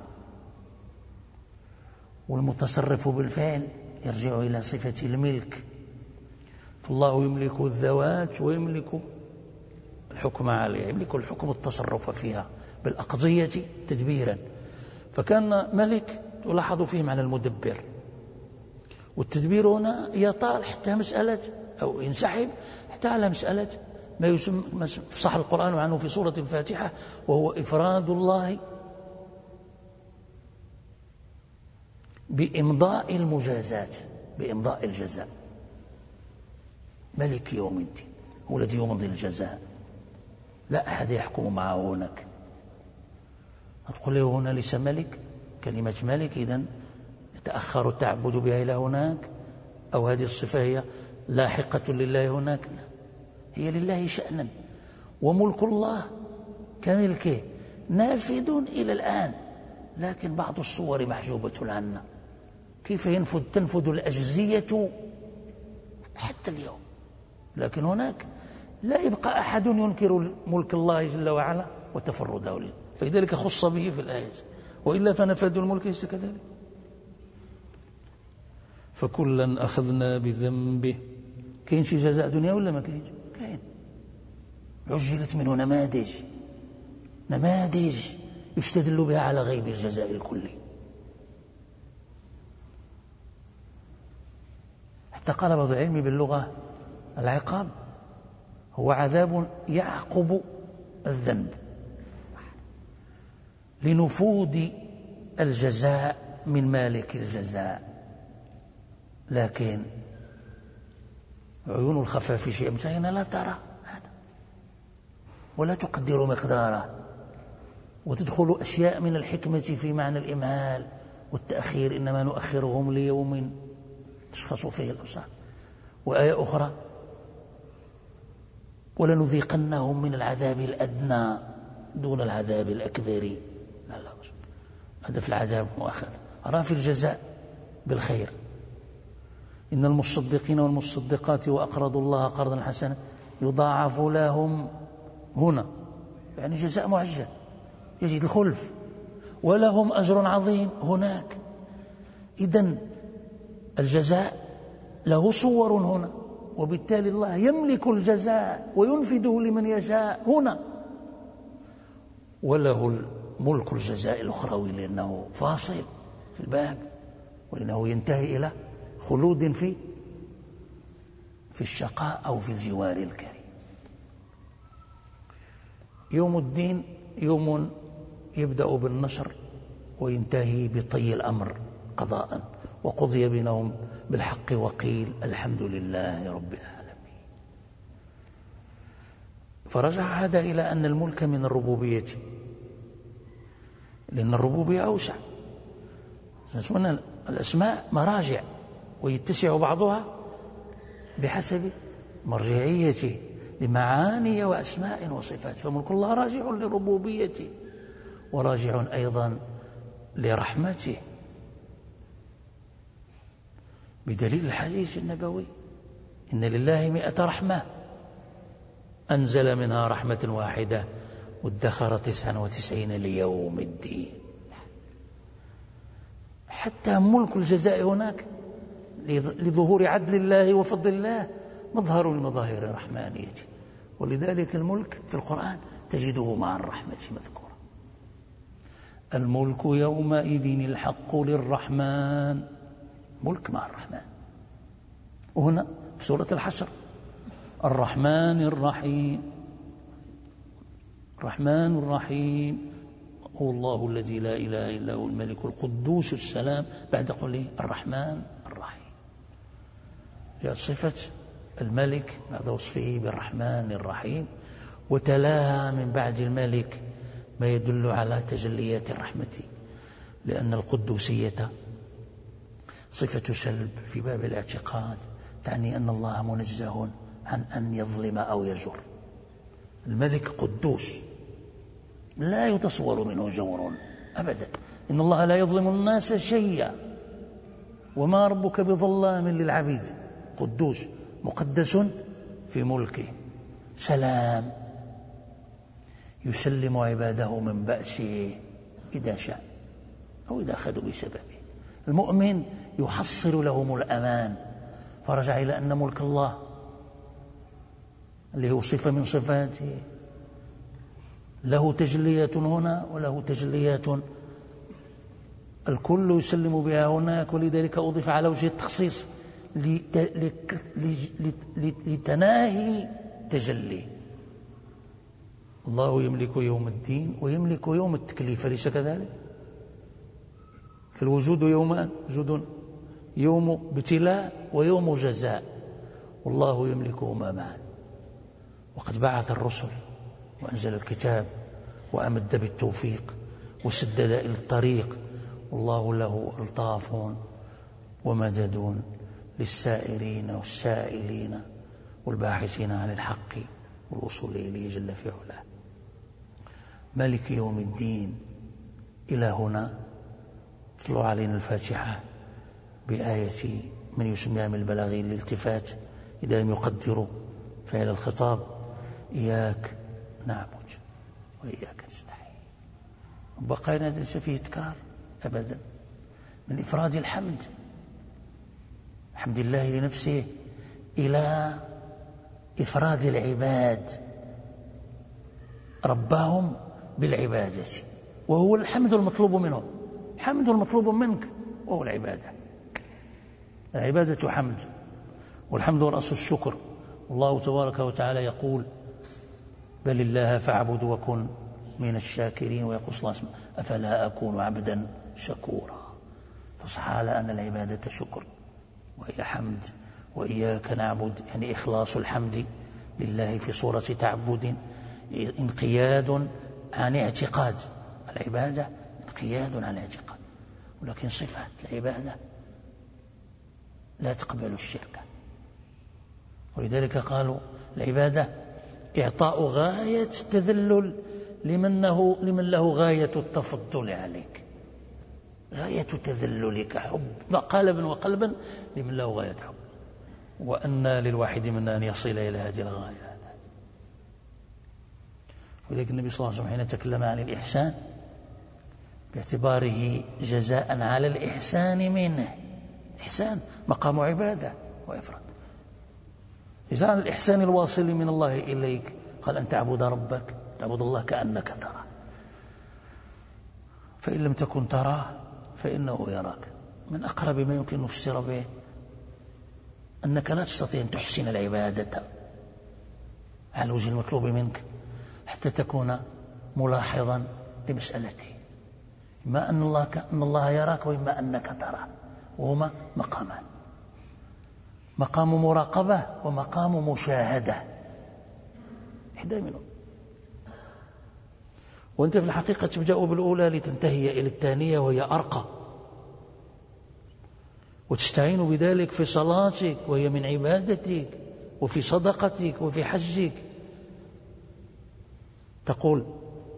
والمتصرف بالفعل يرجع إلى صفة الملك. فالله يملك الذوات ويملك الحكم عليها، يملك الحكم التصرف فيها بالأقضية تدبيرا. فكان ملك تلاحظ فيه معنى المدبر، والتدبير هنا يطال حتى مسألة أو ينسحب حتى على مسألة ما يسمى صح القرآن عنه في سورة الفاتحة، وهو إفراد الله بإمضاء المجازات، بإمضاء الجزاء. ملك يوم الدين هو الذي يمضي الجزاء. لا أحد يحكم معه هناك. تقول له هنا ليس ملك، كلمة ملك إذن يتأخر التعبد بها إلى هناك، أو هذه الصفة هي لاحقة لله هناك. هي لله شأنا، وملك الله كملكه نافذ إلى الآن، لكن بعض الصور محجوبة عنا. كيف تنفذ الأجزية حتى اليوم، لكن هناك لا يبقى أحد ينكر ملك الله جل وعلا وتفرده له، فلذلك خص به في الآية، وإلا فنفذ الملك ليس كذلك. فكلا أخذنا بذنبه. كاين شي جزاء دنيا ولا ما كاين؟ كاين. عجلت منه نماذج يستدل بها على غيب الجزاء الكلي. حتى قال بعض العلم باللغة العقاب هو عذاب يعقب الذنب لنفوذ الجزاء من مالك الجزاء. لكن عيون الخفافيش أمثالنا لا ترى هذا ولا تقدر مقداره، وتدخل أشياء من الحكمة في معنى الإمهال والتأخير، إنما نؤخرهم ليوم تشخص فيه الأبصار. وآية أخرى ولنذيقنهم من العذاب الأدنى دون العذاب الأكبر. لا هذا في العذاب مؤخذ، أرى في الجزاء بالخير. إن المصدقين والمصدقات وأقرضوا الله قرضا حسنا يضاعف لهم، هنا يعني جزاء معجل يجد الخلف، ولهم أجر عظيم هناك. إذن الجزاء له صور هنا، وبالتالي الله يملك الجزاء وينفذه لمن يشاء هنا، وله ملك الجزاء الأخروي لأنه فاصل في الباب، وإنه ينتهي إلى خلود في الشقاء أو في الجوار الكريم. يوم الدين يوم يبدأ بالنشر وينتهي بطي الأمر قضاء، وقضي بينهم بالحق وقيل الحمد لله رب العالمين. فرجع هذا إلى أن الملك من الربوبية، لأن الربوبية أوسع. الأسماء مراجع ويتسع بعضها بحسب مرجعيته لمعاني وأسماء وصفات، فملك الله راجع لربوبيته وراجع أيضا لرحمته، بدليل الحديث النبوي إن لله 100 رحمة أنزل منها رحمة واحدة وادخر 99 ليوم الدين. حتى ملك الجزاء هناك لظهور عدل الله وفضل الله مظهر من مظاهر الرحمانية، ولذلك الملك في القرآن تجده مع الرحمة مذكورا. الملك يومئذ الحق للرحمن، ملك مع الرحمن. وهنا في سورة الحشر الرحمن الرحيم، الرحمن الرحيم هو الله الذي لا إله إلا هو الملك القدوس السلام، بعد قوله الرحمن الرحيم جاءت صفة الملك بعد وصفه بالرحمن الرحيم، وتلاها من بعد الملك ما يدل على تجليات الرحمة، لأن القدوسية صفة سلب في باب الاعتقاد، تعني أن الله منزه عن أن يظلم أو يجر. الملك قدوس لا يتصور منه جور أبدا، إن الله لا يظلم الناس شيئا وما ربك بظلام للعبيد. قدوس مقدس في ملكه، سلام يسلم عباده من بأسه إذا شاء أو إذا أخذوا بسببه. المؤمن يحصل لهم الأمان، فرجع إلى أن ملك الله اللي هو صفة من صفاته له تجليات هنا وله تجليات الكل يسلم بها هناك، ولذلك أضيف على وجه التخصيص لتناهي تجلي. الله يملك يوم الدين ويملك يوم التكليف، أليس كذلك؟ في الوجود يومان، وجود يوم ابتلاء ويوم جزاء، والله يملكهما معا. وقد بعث الرسل وأنزل الكتاب وأمد بالتوفيق وسدد إلى الطريق، والله له ألطاف ومدد للسائرين والسائلين والباحثين عن الحق والوصول إليه جل في علاه. مالك يوم الدين. إلى هنا تطلع علينا الفاتحة بآية من يسميها من البلاغين الالتفات إذا لم يقدروا فعل الخطاب: إياك نعبد وإياك نستعين. وبقينا ليس فيه تكرار أبدا، من إفراد الحمد، حمد الله لنفسه، إلى إفراد العباد ربهم بالعبادة، وهو الحمد المطلوب منهم. حمد المطلوب منك وهو العبادة. العبادة حمد، والحمد هو رأس الشكر. والله تبارك وتعالى يقول: بل الله فاعبد وكن من الشاكرين. ويقول صلى الله عليه وسلم: أفلا أكون عبدا شكورا. فصح على أن العبادة شكر وهي حمد. وإياك نعبد يعني إخلاص الحمد لله في صورة تعبد، انقياد عن اعتقاد. العبادة انقياد عن اعتقاد، ولكن صفة العبادة لا تقبل الشرك. ولذلك قالوا العبادة إعطاء غاية التذلل لمن له غاية التفضل عليك، غاية تذللك، حب قالبا وقلبا لمن له غاية حب. وأن للواحد منا أن يصل إلى هذه الغاية. ولذلك النبي صلى الله عليه وسلم حين تكلم عن الإحسان باعتباره جزاء على الإحسان منه، الإحسان مقام عبادة وإفراد، جزاء على الإحسان الواصل من الله إليك، قال: أن تعبد ربك، تعبد الله كأنك تراه، فإن لم تكن تراه فإنه يراك. من أقرب ما يمكن نفسر به أنك لا تستطيع أن تحسن العبادة على الوجه المطلوب منك حتى تكون ملاحظا لمسألته، إما أن الله يراك، وإما أنك تراه، وهما مقامان: مقام مراقبة ومقام مشاهدة، إحدى منهم. وأنت في الحقيقة تبدأ بالأولى لتنتهي إلى الثانية، وهي أرقى، وتستعين بذلك في صلاتك وهي من عبادتك، وفي صدقتك وفي حجك. تقول: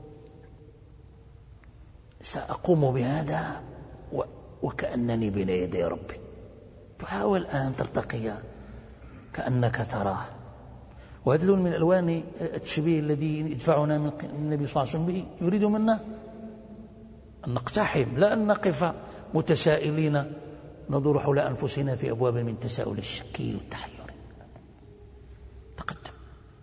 سأقوم بهذا وكأنني بين يدي ربي. تحاول أن ترتقي كأنك تراه. وهذا لون من ألوان التشبيه الذي يدفعنا من النبي صلى الله عليه وسلم به، يريد منا أن نقتحم، لا أن نقف متسائلين ندور حول أنفسنا في أبواب من تساؤل الشك والتحير. تقدم.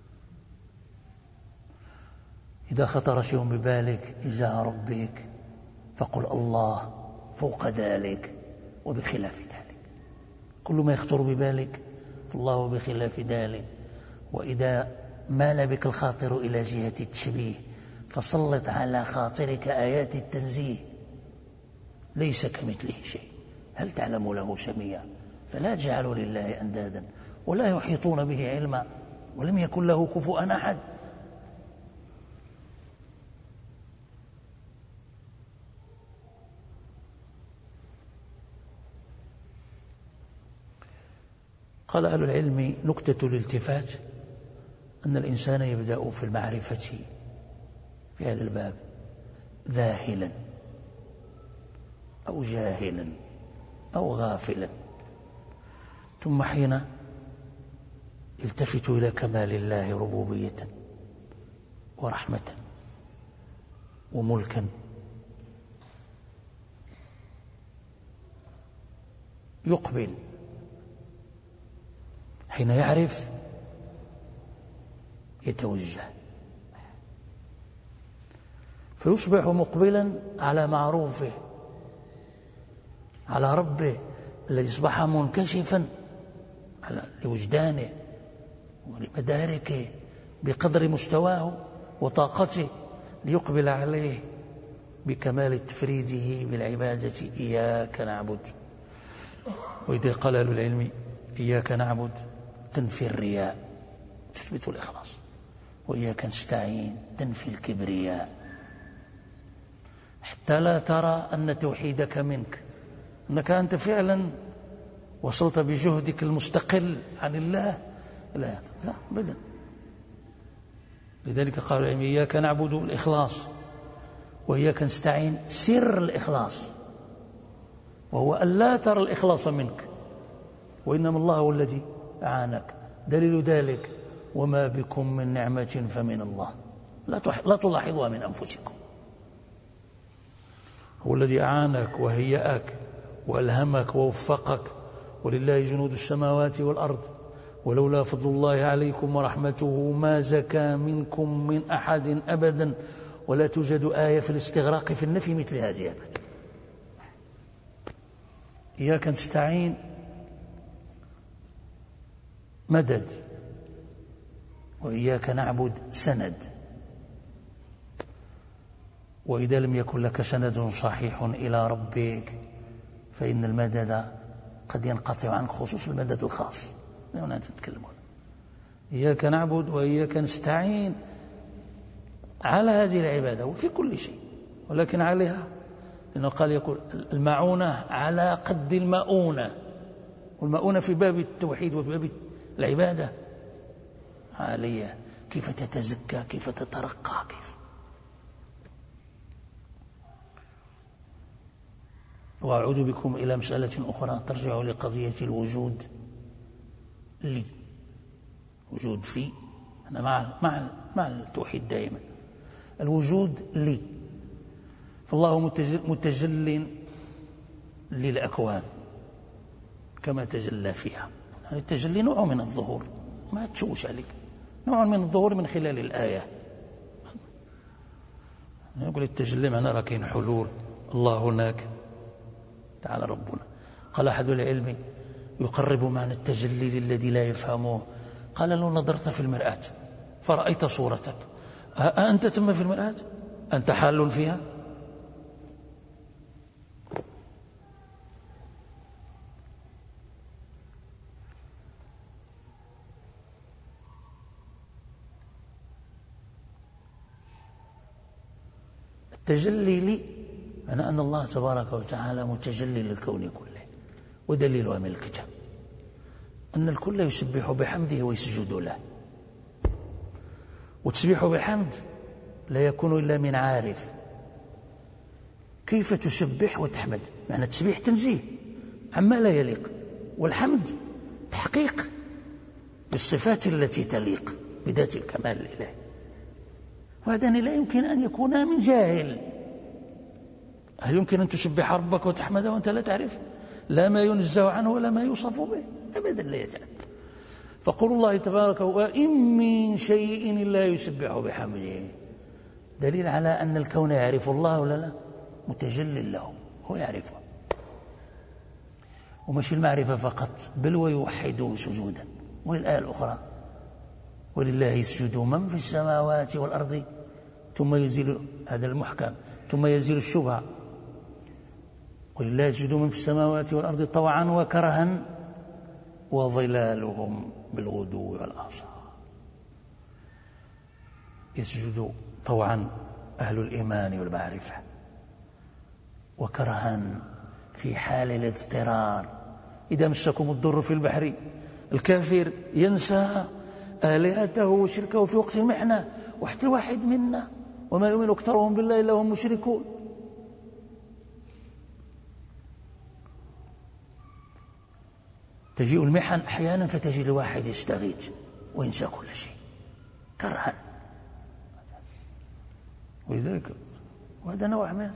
إذا خطر شيء ببالك إزاء ربك فقل الله فوق ذلك وبخلاف ذلك. كل ما يخطر ببالك فالله بخلاف ذلك. وإذا مال بك الخاطر إلى جهة التشبيه فسلط على خاطرك آيات التنزيه: ليس كمثله شيء، هل تعلم له سميا، فلا تجعلوا لله أندادا ولا يحيطون به علما ولم يكن له كفوا أحد. قال أهل العلم: نكتة الالتفات أن الإنسان يبدأ في المعرفة في هذا الباب ذاهلا أو جاهلا أو غافلا، ثم حين يلتفت إلى كمال الله ربوبية ورحمة وملكا يقبل. حين يعرف يتوجه، فيصبح مقبلا على معروفه، على ربه الذي أصبح منكشفا لوجدانه ولمداركه بقدر مستواه وطاقته، ليقبل عليه بكمال تفريده بالعبادة: إياك نعبد. وإذا قال أهل العلم: إياك نعبد تنفي الرياء، تثبت الإخلاص. وإياك نستعين تنفي الكبرياء حتى لا ترى أن توحيدك منك، أنك أنت فعلا وصلت بجهدك المستقل عن الله. لا أبدا. لذلك قال إياك نعبد الإخلاص، وإياك نستعين سر الإخلاص، وهو أن لا ترى الإخلاص منك، وإنما الله هو الذي أعانك. دليل ذلك وما بكم من نعمة فمن الله لا تلاحظها من أنفسكم. هو الذي أعانك وهيأك وألهمك ووفقك، ولله جنود السماوات والأرض، ولولا فضل الله عليكم ورحمته ما زكى منكم من أحد أبدا، ولا توجد آية في الاستغراق في النفي مثل هذه أبدا. إياك نستعين مدد، وإياك نعبد سند. وإذا لم يكن لك سند صحيح إلى ربك فإن المدد قد ينقطع عنك، خصوص المدد الخاص. لا تتكلمون. إياك نعبد وإياك نستعين على هذه العبادة وفي كل شيء، ولكن عليها، لأنه قال يقول المعونة على قد المؤونة، والمؤونة في باب التوحيد وفي باب العبادة عالية. كيف تتزكى، كيف تترقى، كيف. وأعود بكم إلى مسألة أخرى ترجع لقضية الوجود لي. وجود في، أنا مع التوحيد دائما. الوجود لي، فالله متجل للأكوان كما تجلى فيها. يعني التجلي نوع من الظهور، ما تشوش عليك، نوع من الظهور من خلال الآية. يقول التجلي معناه راكين حلول، الله هناك تعالى ربنا. قال أحد العلم يقرب معنى التجلي للذي لا يفهمه، قال لو نظرت في المرآة فرأيت صورتك، أنت تم في المرآة؟ أنت حال فيها؟ التجلي لي أنا أن الله تبارك وتعالى متجلي للكون كله، ودليلها من الكتاب أن الكل يسبح بحمده ويسجد له. وتسبيح بحمد لا يكون إلا من عارف. كيف تسبح وتحمد؟ معنى التسبيح تنزيه عما لا يليق، والحمد تحقيق بالصفات التي تليق بذات الكمال الإلهي. وهذان لا يمكن أن يكونا من جاهل. هل يمكن أن تسبح ربك وتحمده وأنت لا تعرف لا ما ينزه عنه ولا ما يوصف به؟ أبدا لا يتعلم. فقول الله تبارك وإن من شيء إلا يسبح بحمده دليل على أن الكون يعرف الله ولا لا، متجل له، هو يعرفه. ومش المعرفة فقط، بل ويوحده سجودا. والآية الأخرى ولله يسجد من في السماوات والأرض ثم يزيل، هذا المحكم، ثم يزيل الشبهة. ولله يسجد من في السماوات والأرض طوعا وكرها وظلالهم بالغدو والآصال. يسجد طوعا أهل الإيمان والمعرفة، وكرها في حال الاضطرار. إذا مسكم الضر في البحر، الكافر ينسى آلهته وشركه في وقت المحنة، وحتى الواحد منا وما يؤمن أكثرهم بالله إلا هم مشركون. تجيء المحن أحيانا فتجد الواحد يستغيث وينسى كل شيء كرها، ولذلك وهذا نوع من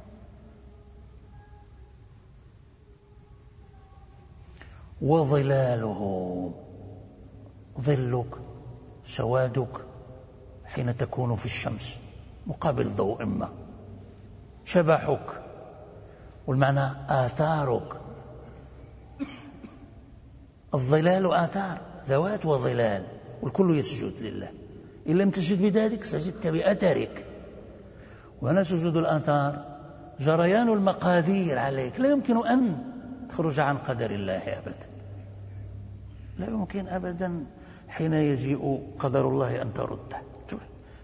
وظلاله. ظلك سوادك حين تكون في الشمس مقابل ضوء ما، شبحك، والمعنى آثارك. الظلال آثار، ذوات وظلال، والكل يسجد لله. إن لم تسجد بذلك سجدت بأثرك. وأنا سجود الآثار جريان المقادير عليك، لا يمكن أن تخرج عن قدر الله أبدا، لا يمكن أبدا. حين يجيء قدر الله أن ترده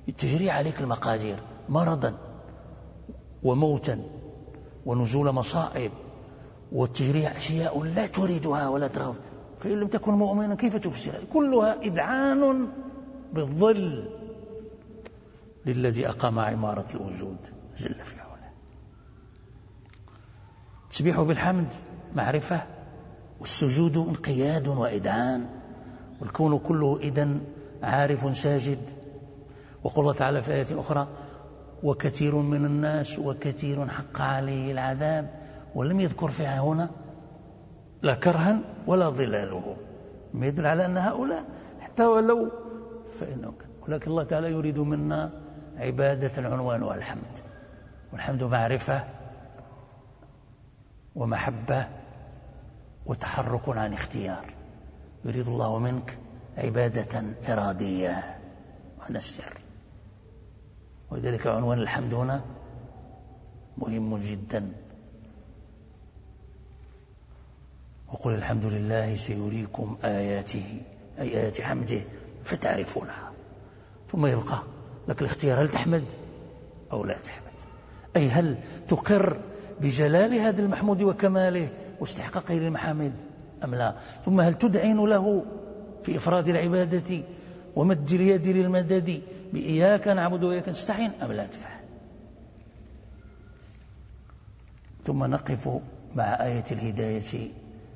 تجري عليك المقادير مرضا وموتا ونزول مصائب، وتجري أشياء لا تريدها ولا تراه، فإن لم تكن مؤمنا كيف تفسرها؟ كلها إذعان بالظل للذي أقام عمارة الوجود جل في علاه. تسبيح بالحمد معرفة، والسجود انقياد وإذعان، والكون كله إذن عارف ساجد. وقال الله تعالى في آية أخرى: وكثير من الناس وكثير حق عليه العذاب، ولم يذكر فيها هنا لا كرها ولا ظلاله، ما يدل على أن هؤلاء حتى ولو فإنه كان. ولكن الله تعالى يريد منا عبادة العنوان والحمد، والحمد معرفة ومحبة وتحرك عن اختيار. يريد الله منك عبادة إرادية، وهذا السر. ولذلك عنوان الحمد هنا مهم جدا. وقل الحمد لله سيريكم آياته، أي آيات حمده فتعرفونها. ثم يبقى لك الاختيار، هل تحمد أو لا تحمد، أي هل تقر بجلال هذا المحمود وكماله واستحقاقه للمحامد أم لا؟ ثم هل تدعين له في إفراد العبادة ومد اليد للمدد بإياك نعبد وإياك نستعين أم لا تفعل؟ ثم نقف مع آية الهداية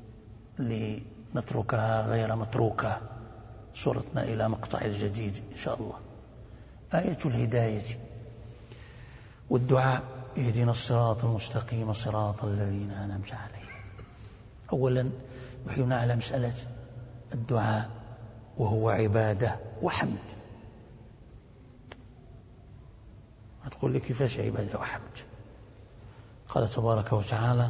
لنتركها غير متروكة، صورتنا إلى مقطع الجديد إن شاء الله. آية الهداية والدعاء: اهدنا الصراط المستقيم صراط الذين أنعمت عليهم. أولا يحيونا على مسألة الدعاء، وهو عبادة وحمد. هتقول لي كيفاش عبادة وحمد؟ قال تبارك وتعالى: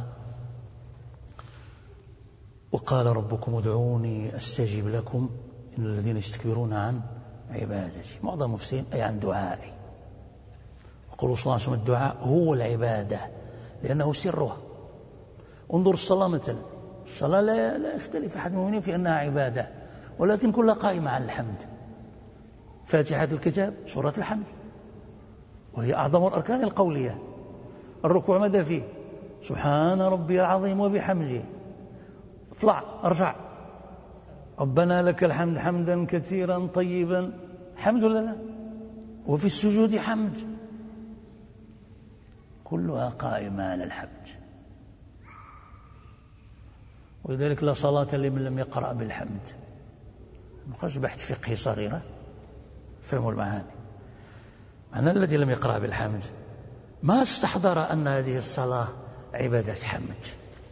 وقال ربكم ادعوني أستجب لكم إن الذين يستكبرون عن عبادتي. معظم المفسرين أي عن دعائي. وقالوا صلى الله عليه وسلم: الدعاء هو العبادة لأنه سرها. انظر الصلاة مثلا، الصلاة لا يختلف أحد المؤمنين في أنها عبادة، ولكن كلها قائمة على الحمد. فاتحة الكتاب سورة الحمد، وهي أعظم الأركان القولية. الركوع ماذا فيه؟ سبحان ربي العظيم وبحمده. اطلع ارجع، ربنا لك الحمد حمدا كثيرا طيبا، حمد ولا لا؟ وفي السجود حمد، كلها قائمة على الحمد. ولذلك لا صلاة لمن لم يقرأ بالحمد. نقاش بحث فقهي صغيرة فهموا المعاني. معنى الذي لم يقرأ بالحمد ما استحضر أن هذه الصلاة عبادة حمد،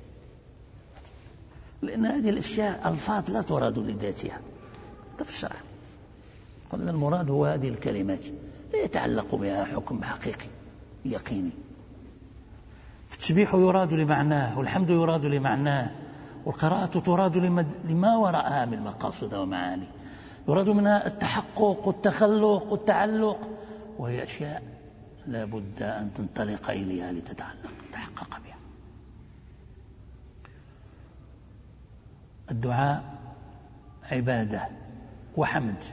لأن هذه الأشياء ألفاظ لا تراد لذاتها في الشرع. قلنا المراد هو هذه الكلمات لا يتعلق بها حكم حقيقي يقيني. التسبيح يراد لمعناه، والحمد يراد لمعناه، والقراءة تراد لما وراءها من مقاصد ومعاني. يراد منها التحقق والتخلق والتعلق، وهي أشياء لا بد أن تنطلق إليها لتتحقق بها. الدعاء عبادة وحمد.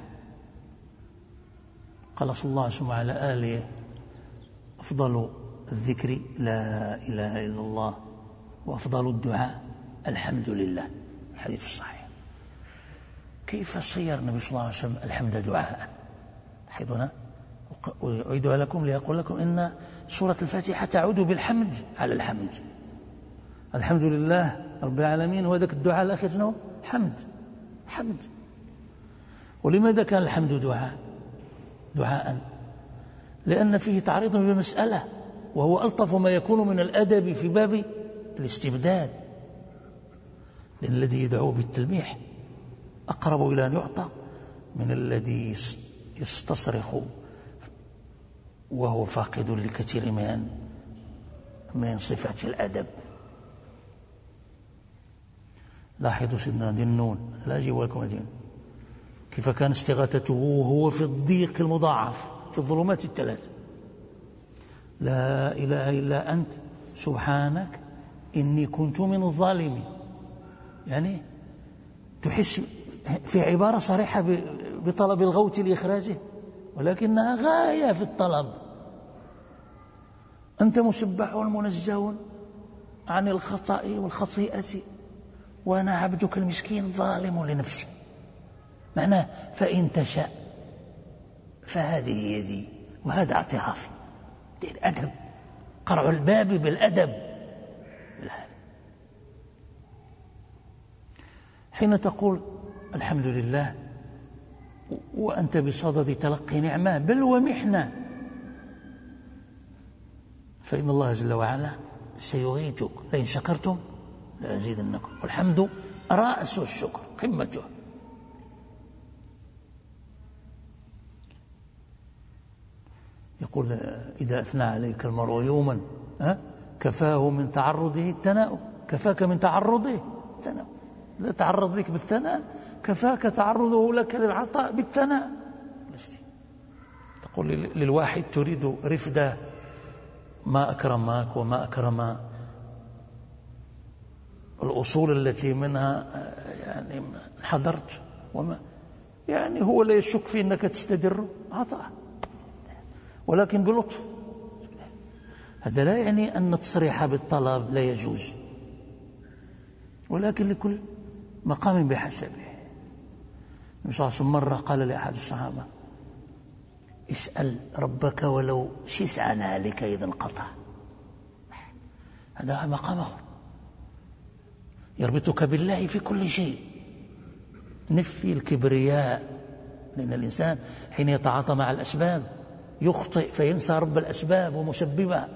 قال صلى الله عليه وسلم على آله: أفضل الذكر لا إله إلا الله، وأفضل الدعاء الحمد لله. الحديث الصحيح. كيف صير النبي صلى الله عليه وسلم الحمد دعاء؟ حيث هنا أعيدها لكم لأقول لكم إن سورة الفاتحة تعود بالحمد على الحمد. الحمد لله رب العالمين، وذاك الدعاء الأخير شنو؟ حمد. ولماذا كان الحمد دعاء؟ لأن فيه تعريض بمسألة، وهو ألطف ما يكون من الأدب في باب الاستبداد. لأن الذي يدعو بالتلميح أقرب إلى أن يعطى من الذي يستصرخ وهو فاقد لكثير من صفات الأدب. لاحظوا سيدنا ذنون، لا أجيب لكم أدين، كيف كان استغاثته وهو في الضيق المضاعف في الظلمات الثلاث: لا إله إلا أنت سبحانك إني كنت من الظالمين. يعني تحس في عبارة صريحة بطلب الغوث لإخراجه، ولكنها غاية في الطلب. أنت مسبح منزه عن الخطأ والخطيئة، وأنا عبدك المسكين ظالم لنفسي. معناه فإن تشاء فهذه يدي وهذا اعترافي. دير أدب، قرع الباب بالأدب. حين تقول الحمد لله وأنت بصدد تلقي نعمة بل ومحنة، فإن الله جل وعلا سيغيثك، لئن شكرتم لأزيدنكم. والحمد رأس الشكر، قمته. يقول إذا أثنى عليك المرء يوما كفاه من تعرضه الثناء، كفاك من تعرضه الثناء. لا تعرض لك بالثناء كفاك تعرضه لك للعطاء بالثناء. تقول للواحد تريد رفده ما أكرمك وما أكرم الأصول التي منها يعني حضرت، وما يعني هو لا يشك في أنك تستدر عطاء، ولكن بلطف. هذا لا يعني أن التصريح بالطلب لا يجوز، ولكن لكل مقام بحسبه. النبي صلى الله عليه وسلم مرة قال لأحد الصحابة: اسأل ربك ولو شسعا عليك إذا انقطع. هذا مقام آخر يربطك بالله في كل شيء. نفي الكبرياء، لأن الإنسان حين يتعاطى مع الأسباب يخطئ فينسى رب الأسباب ومسببها.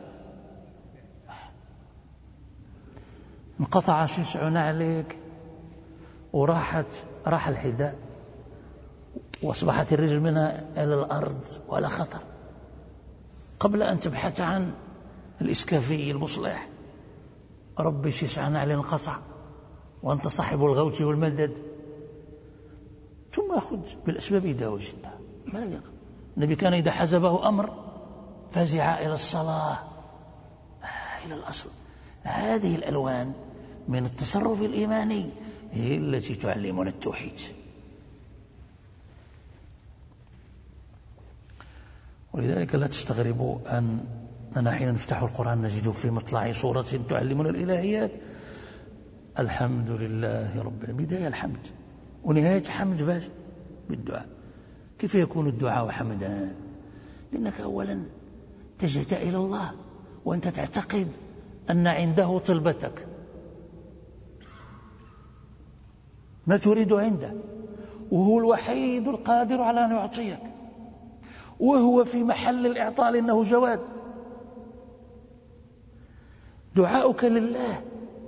انقطع شسع عليك وراح الحذاء وأصبحت الرجل منها إلى الأرض ولا خطر، قبل أن تبحث عن الإسكافي المصلح. ربي شسعنا عليه انقطع وأنت صاحب الغوث والمدد، ثم أخذ بالأسباب إذا وجدتها. ما يقف. النبي كان إذا حزبه أمر فزع إلى الصلاة، إلى الأصل. هذه الألوان من التصرف الإيماني هي التي تعلمنا التوحيد. ولذلك لا تستغربوا أننا حين نفتح القرآن نجد في مطلع سورة تعلمنا الإلهيات الحمد لله رب العالمين، بداية الحمد ونهاية حمد باش بالدعاء. كيف يكون الدعاء حمدا؟ لأنك أولا اتجهت إلى الله وأنت تعتقد أن عنده طلبتك، ما تريد عنده، وهو الوحيد القادر على أن يعطيك، وهو في محل الإعطاء لأنه جواد. دعاؤك لله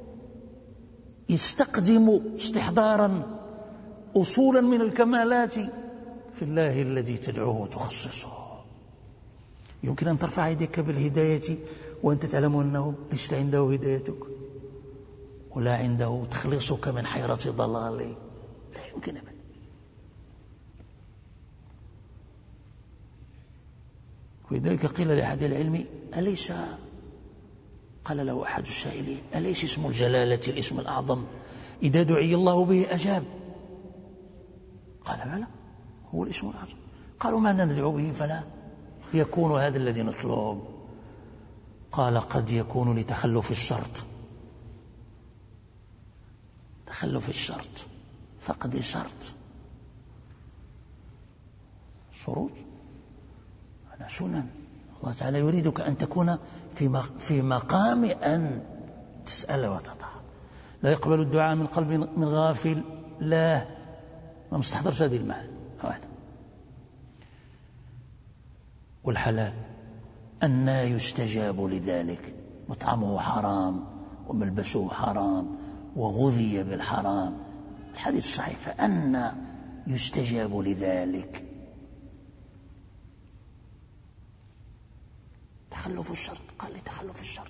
يستقدم استحضارا أصولا من الكمالات في الله الذي تدعوه وتخصصه. يمكن أن ترفع يديك بالهداية وأنت تعلم أنه ليس عنده هدايتك ولا عنده تخليصك من حيرة ضلال، لا يمكن أبدا. ولذلك قيل لأحد العلم أليس، قال له أحد السائلين: أليس اسم الجلالة الاسم الأعظم إذا دعي الله به أجاب؟ قال: بلى، هو الاسم الأعظم. قالوا: ما ندعو به فلا يكون هذا الذي نطلب؟ قال: قد يكون لتخلف الشرط. تخلف الشرط، فقد شرط، شروط، هذا سنن. الله تعالى يريدك أن تكون في مقام أن تسأل وتطهر. لا يقبل الدعاء من قلب من غافل، لا، ما مستحضرش هذه المعنى. هذا والحلال أن يستجاب لذلك، مطعمه حرام وملبسه حرام وغذي بالحرام، الحديث الصحيح. فأن يستجاب لذلك. تخلف الشرط، قال لي تخلف الشرط.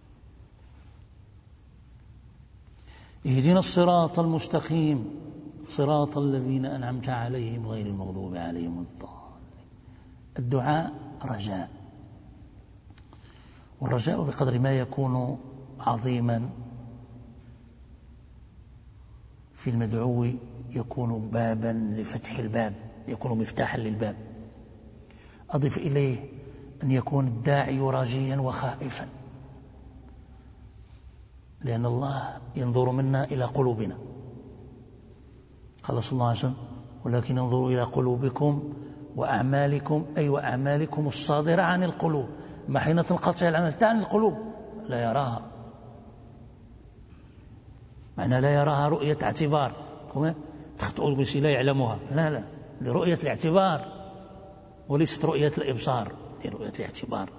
اهدنا الصراط المستقيم صراط الذين أنعمت عليهم غير المغضوب عليهم الضالين. الدعاء رجاء، والرجاء بقدر ما يكون عظيما في المدعو يكون بابا لفتح الباب، يكون مفتاحا للباب. أضف إليه أن يكون الداعي راجيا وخائفا، لأن الله ينظر منا إلى قلوبنا. قال صلى الله عليه وسلم: ولكن انظروا إلى قلوبكم وأعمالكم، أي وأعمالكم الصادرة عن القلوب. ما حين تنقطع العمل عن القلوب لا يراها، معنى لا يراها رؤية اعتبار تخطئ بس لا يعلمها، لا لرؤية الاعتبار وليست رؤية الإبصار، لرؤية الاعتبار.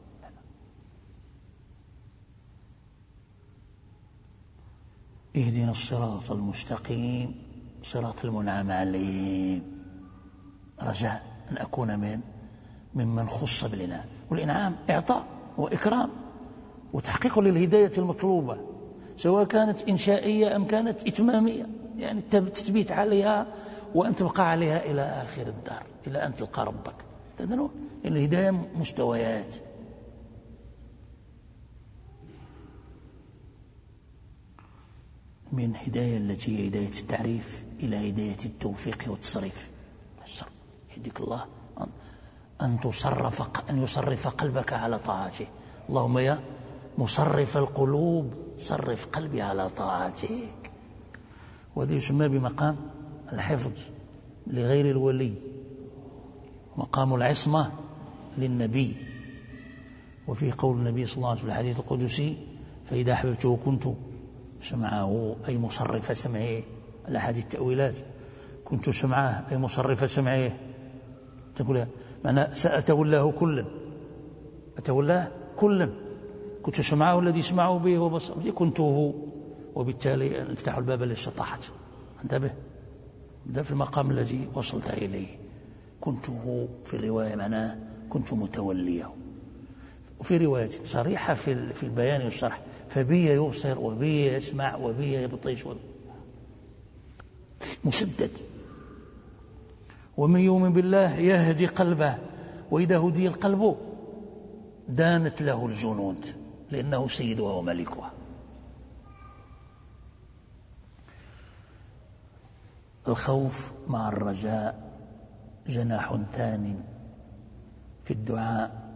اهدنا الصراط المستقيم صراط المنعم عليهم، رجاء أن أكون ممن خص بالإنعام. والإنعام إعطاء وإكرام وتحقيق للهداية المطلوبة، سواء كانت إنشائية أم كانت إتمامية، يعني التثبيت عليها وأن تبقى عليها إلى آخر الدار، إلى أن تلقى ربك. تدرون الهداية مستويات. من هداية التي هي هداية التعريف إلى هداية التوفيق والتصريف. يهديك الله أن يصرف قلبك على طاعته. اللهم يا مصرف القلوب صرف قلبي على طاعتك. وهذا يسمى بمقام الحفظ لغير الولي، مقام العصمة للنبي. وفي قول النبي صلى الله عليه وسلم في الحديث القدسي: فإذا أحببته كنت سمعه، أي مصرف سمعه. الأحاديث التأويلات: كنت سمعه أي مصرف سمعه، تقول معنى سأتولاه كلا، أتولاه كلا، كنت سمعه الذي يسمعه به وبصره، كنته، وبالتالي نفتح الباب للشطاحة. انتبه، ده في المقام الذي وصلت إليه. كنته في الرواية معناه كنت متوليه، وفي رواية صريحة في البيان والشرح: فبي يبصر وبي يسمع وبي يبطش، مسدد. ومن يؤمن بالله يهدي قلبه، وإذا هدي القلب دانت له الجنود لأنه سيدها وملكها. الخوف مع الرجاء جناح تان في الدعاء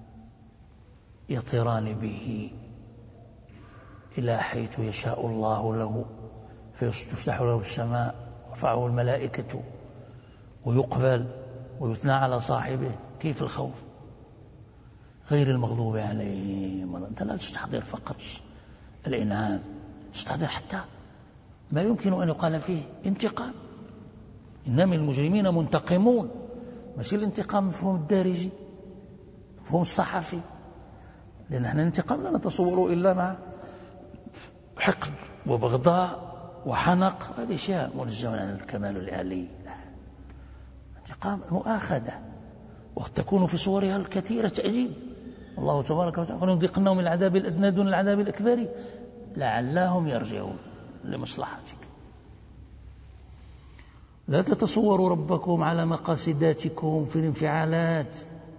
يطيران به إلى حيث يشاء الله له، فيفتح له السماء ويرفعه الملائكة ويقبل ويثنى على صاحبه. كيف الخوف؟ غير المغضوب عليهم. أنت لا تستحضر فقط الإنعام، تستحضر حتى ما يمكن أن يقال فيه انتقام. إنما المجرمين منتقمون، ماشي الانتقام مفهوم الدارجي، مفهوم الصحفي، لأن احنا الانتقام لا نتصوره إلا مع حقد وبغضاء وحنق، هذه أشياء منزه عن الكمال الآلي. انتقام مؤاخذة، وقد تكون في صورها الكثيرة تأجيل. الله تبارك وتعالى يذيقنهم من العذاب الأدنى دون العذاب الأكبر لعلهم يرجعون لمصلحتك. لا تتصوروا ربكم على مقاصداتكم في الانفعالات،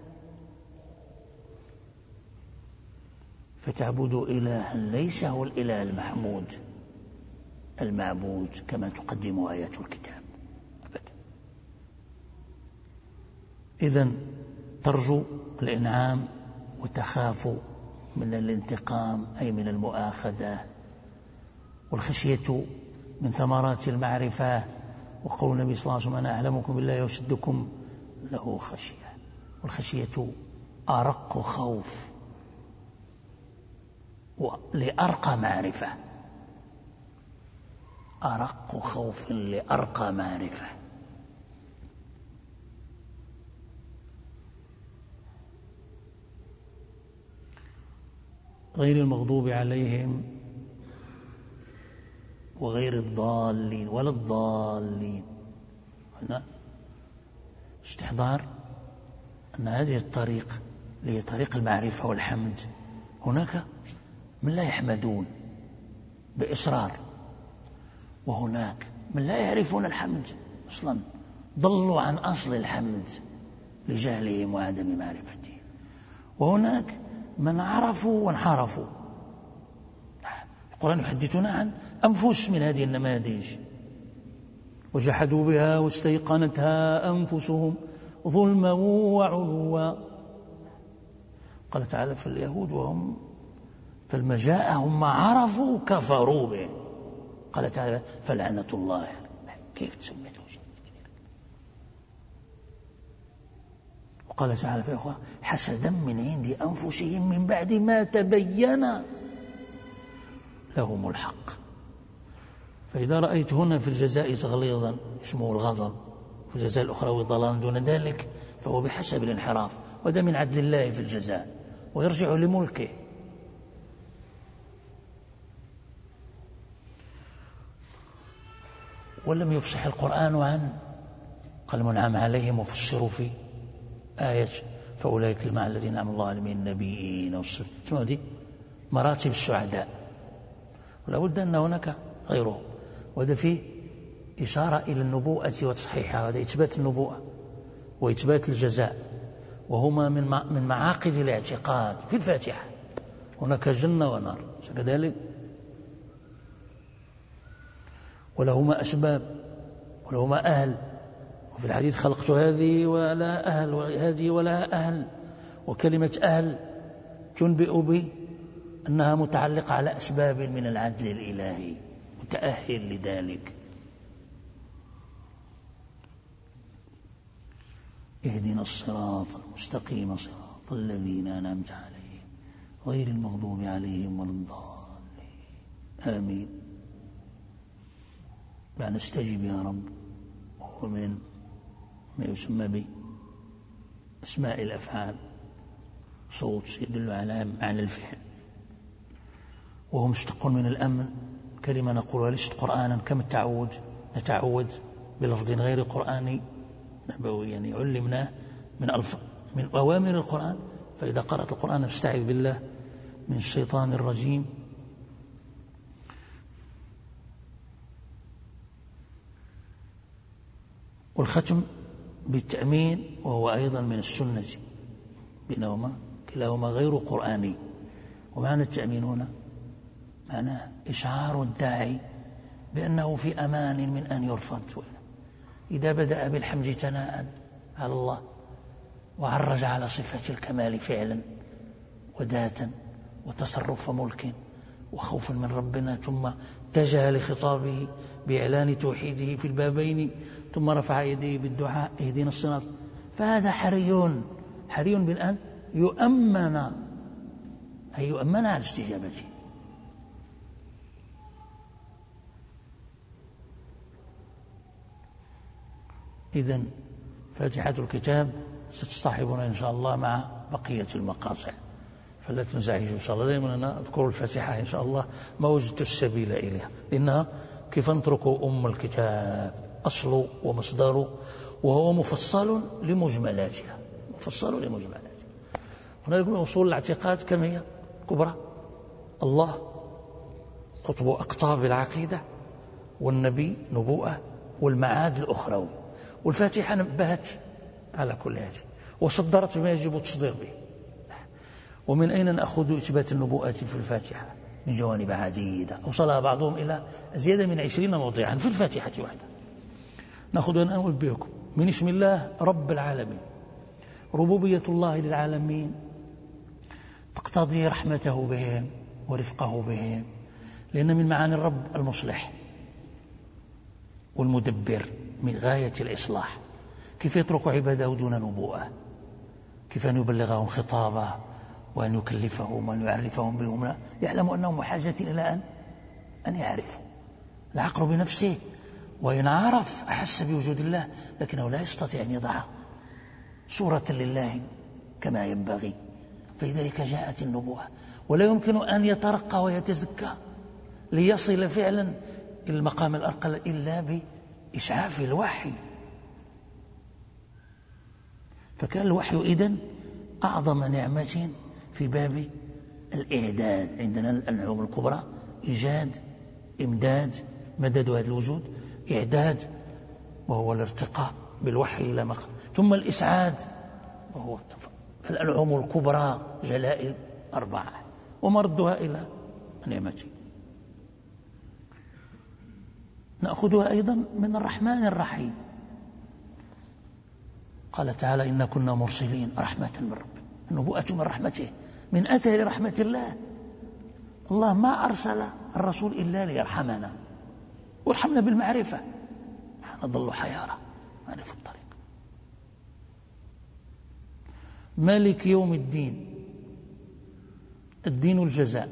فتعبدوا إلها ليس هو الإله المحمود المعبود كما تقدم آيات الكتاب أبدا. إذن ترجو الإنعام وتخاف من الانتقام أي من المؤاخذة. والخشية من ثمرات المعرفة، وقول النبي صلى الله عليه وسلم: أنا أعلمكم بالله وأشدكم له خشية. والخشية أرق خوف لأرقى معرفة، أرق خوف لأرقى معرفة. غير المغضوب عليهم وغير الضالين ولا الضالين. هنا استحضار أن هذه الطريق هي طريق المعرفة والحمد. هناك من لا يحمدون بإصرار، وهناك من لا يعرفون الحمد أصلا، ضلوا عن أصل الحمد لجهلهم وعدم معرفتهم. وهناك من عرفوا وانحرفوا. القرآن يحدثنا عن أنفس من هذه النماذج: وجحدوا بها واستيقنتها أنفسهم ظلما وعلوا. قال تعالى: فاليهود وهم فلما جاءهم ما عرفوا كفروا به. قال تعالى: فلعنة الله. كيف تسميته شيء؟ وقال تعالى في أخرى: حسدا من عند أنفسهم من بعد ما تبين لهم الحق. فإذا رأيت هنا في الجزاء تغليظا اسمه الغضب، في الجزاء الأخروي ضلالا دون ذلك، فهو بحسب الانحراف، وده من عدل الله في الجزاء ويرجع لملكه. ولم يفصح القرآن عن قال: منعم عليهم وفسروا في آية فأولئك مع الذين أنعم الله عليهم من النبيين والصديقين. دي مراتب السعداء، ولا بد أن هناك غيره. وهذا فيه إشارة إلى النبوءة وتصحيحها، هذا إثبات النبوءة وإثبات الجزاء، وهما من معاقد الاعتقاد في الفاتحة. هناك جنة ونار كذلك، ولهما أسباب ولهما أهل. وفي الحديث: خلقت هذه ولا أهل وهذه ولا أهل. وكلمة أهل تنبئ بي أنها متعلقة على أسباب من العدل الإلهي، متأهل لذلك. اهدنا الصراط المستقيم صراط الذين أنعمت عليهم غير المغضوب عليهم ولا الضالين آمين. معنى استجب يا رب هو من ما يسمى بأسماء الأفعال، صوت يدل على معنى الفعل، وهو مشتق من الأمن. كلمة نقولها ليست قرآنا كما نتعود بلفظ غير قرآني نبوي، يعني علمناه من أوامر القرآن. فإذا قرأت القرآن فاستعذ بالله من الشيطان الرجيم. والختم بالتأمين وهو أيضا من السنة، كلاهما غير قرآني. ومعنى التأمين هنا معناه إشعار الداعي بأنه في أمان من أن يرفض. إذا بدأ بالحمد ثناء على الله وعرج على صفة الكمال فعلا وذاتا وتصرف ملك وخوفا من ربنا، ثم اتجه لخطابه بإعلان توحيده في البابين، ثم رفع يديه بالدعاء اهدنا الصراط، فهذا حري بالآن يؤمن على استجابته. إذن فاتحة الكتاب ستصطحبنا إن شاء الله مع بقية المقاطع، فلا تنزعجوا إن شاء الله. دائما أنا أذكر الفاتحة إن شاء الله ما وجدت السبيل إليها، لأنها كيف نتركوا أم الكتاب أصل ومصدر، وهو مفصل لمجملاتها. هنا يقول أصول الاعتقاد كم هي كبرى: الله قطب أقطاب العقيدة، والنبي نبوءة، والمعاد الأخروي. والفاتحة نبهت على كل هذه وصدرت ما يجب التصدير به. ومن أين نأخذ إثبات النبوءة في الفاتحة؟ من جوانب عديدة أوصلها بعضهم إلى زيادة من 20 موضعا في الفاتحة وحدها. نأخذ أن أنبهكم من اسم الله رب العالمين. ربوبية الله للعالمين تقتضي رحمته بهم ورفقه بهم، لأن من معاني الرب المصلح والمدبر من غاية الإصلاح. كيف يترك عباده دون نبوءة؟ كيف أن يبلغهم خطابه وأن يكلفهم وأن يعرفهم بهم؟ يعلم أنهم بحاجة إلى أن يعرفوا. العقل بنفسه وإن عرف أحس بوجود الله، لكنه لا يستطيع أن يضع صورة لله كما ينبغي. فلذلك جاءت النبوة، ولا يمكن أن يترقى ويتزكى ليصل فعلا إلى المقام الأرقى إلا بإشعاف الوحي. فكان الوحي إذن أعظم نعمة في باب الإعداد. عندنا الأنعم الكبرى: إيجاد، إمداد، مدد هذا الوجود، إعداد وهو الارتقاء بالوحي إلى مقام، ثم الإسعاد وهو في الأنعم الكبرى جلائل 4 ومردها إلى نعمة. نأخذها أيضا من الرحمن الرحيم. قال تعالى إنا كنا مرسلين رحمة من ربك، النبوءة من رحمته، من أثر رحمة الله. الله ما أرسل الرسول إلا ليرحمنا ويرحمنا بالمعرفة، نظل حيارى ما في الطريق. مالك يوم الدين، الدين الجزاء،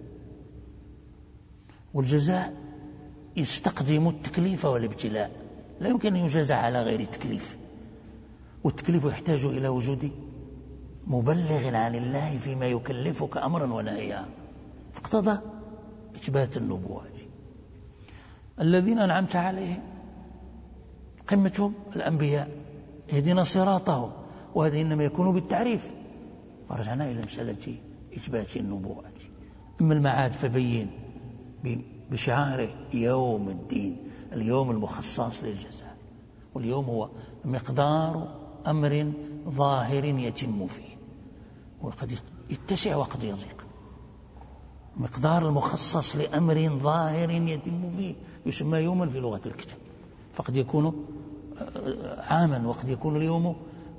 والجزاء يستقدم التكليف والابتلاء، لا يمكن أن يجازى على غير التكليف، والتكليف يحتاج إلى وجود مبلغ عن الله فيما يكلفك أمرا ونهيا، فاقتضى إثبات النبوة. الذين أنعمت عليهم قمتهم الأنبياء، اهدنا صراطهم، وهذا إنما يكون بالتعريف، فرجعنا إلى مسألة إثبات النبوة. أما المعاد فبين بشعاره يوم الدين، اليوم المخصص للجزاء، واليوم هو مقدار أمر ظاهر يتم فيه، وقد يتسع وقد يضيق. مقدار المخصص لأمر ظاهر يتم فيه يسمى يوما في لغة الكتاب، فقد يكون عاما، وقد يكون اليوم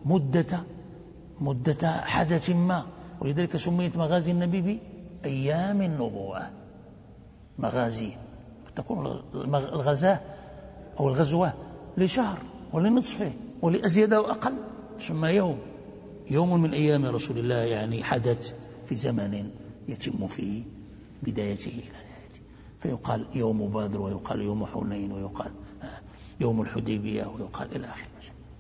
مدة حدث ما، ولذلك سميت مغازي النبي بأيام النبوة. مغازي تكون الغزاة أو الغزوة لشهر ولنصفه ولأزيد أو أقل، ثم يوم من أيام رسول الله، يعني حدث في زمن يتم فيه بدايته إلى نهايته، فيقال يوم بدر، ويقال يوم حنين، ويقال يوم الحديبية، ويقال إلى آخر.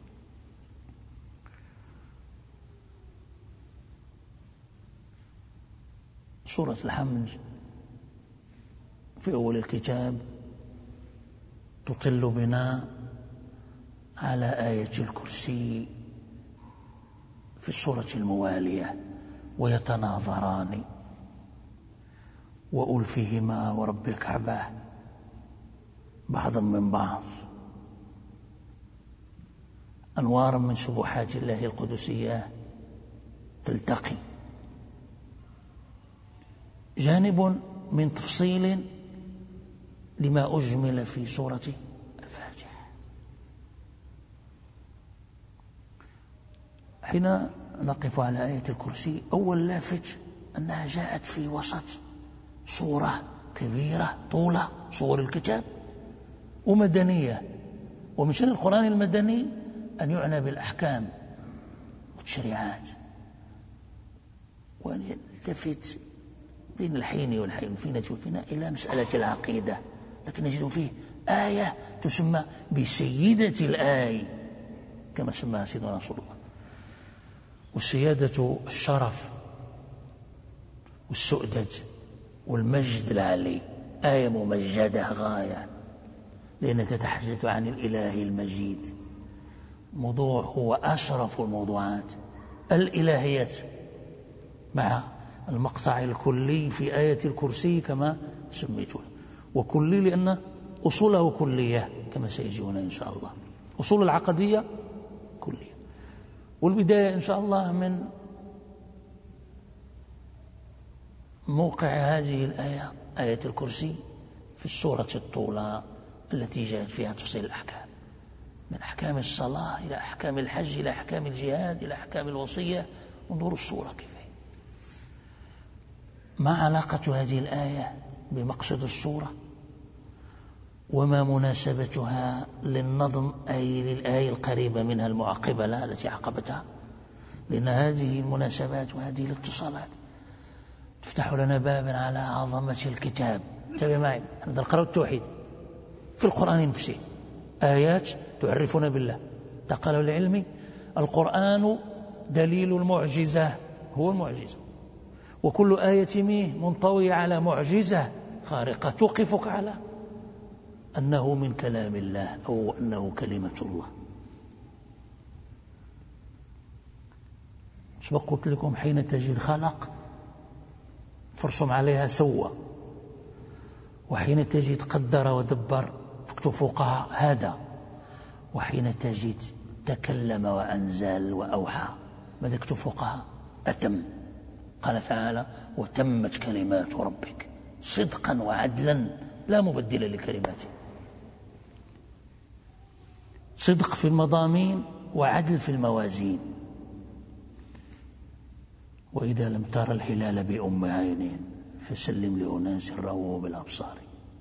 سورة الحمد في أول الكتاب تطل بنا على آية الكرسي في السورة الموالية، ويتناظران وألفهما ورب الكعبة بعضا من بعض، أنوارا من سبحات الله القدسية تلتقي. جانب من تفصيل لما أجمل في سورة الفاتحة. حين نقف على آية الكرسي، أول لافت أنها جاءت في وسط سورة كبيرة طولة سور الكتاب ومدنية، ومن شأن القرآن المدني أن يعنى بالأحكام والتشريعات، وأن يلتفت بين الحين والحين والفينة والفناء إلى مسألة العقيدة. لكن نجد فيه آية تسمى بسيدة الآي كما سماها سيدنا رسول الله، والسيادة الشرف والسؤدد والمجد العلي، آية ممجدة غاية، لأنها تتحدث عن الإله المجيد، موضوع هو أشرف الموضوعات، الإلهيات، مع المقطع الكلي في آية الكرسي كما سميته، وكلي لأن أصوله كلية كما سيجي هنا إن شاء الله، أصول العقدية كلية. والبداية إن شاء الله من موقع هذه الآية، آية الكرسي في السورة الطولة التي جاءت فيها تفصيل الأحكام، من أحكام الصلاة إلى أحكام الحج إلى أحكام الجهاد إلى أحكام الوصية، انظروا السورة كيف. ما علاقة هذه الآية بمقصد السورة، وما مناسبتها للنظم أي للآية القريبة منها المعقبة لها التي عقبتها، لأن هذه المناسبات وهذه الاتصالات تفتح لنا بابا على عظمة الكتاب. تابع معي، هذا القرآن التوحيد في القرآن نفسه آيات تعرفنا بالله. قال العلم القرآن دليل المعجزة، هو المعجزة، وكل آية منه منطوية على معجزة خارقة توقفك على أنه من كلام الله أو أنه كلمة الله. سبق قلت لكم حين تجد خلق فرسم عليها سوى، وحين تجد قدر ودبر فاكتب فوقها هذا، وحين تجد تكلم وأنزل وأوحى ماذا اكتب فوقها؟ أتم. قال تعالى وتمت كلمات ربك صدقا وعدلا لا مبدل لكلماته. صدق في المضامين وعدل في الموازين. وإذا لم تر الهلال بأم عين فسلم لأناس رأوا بالأبصار.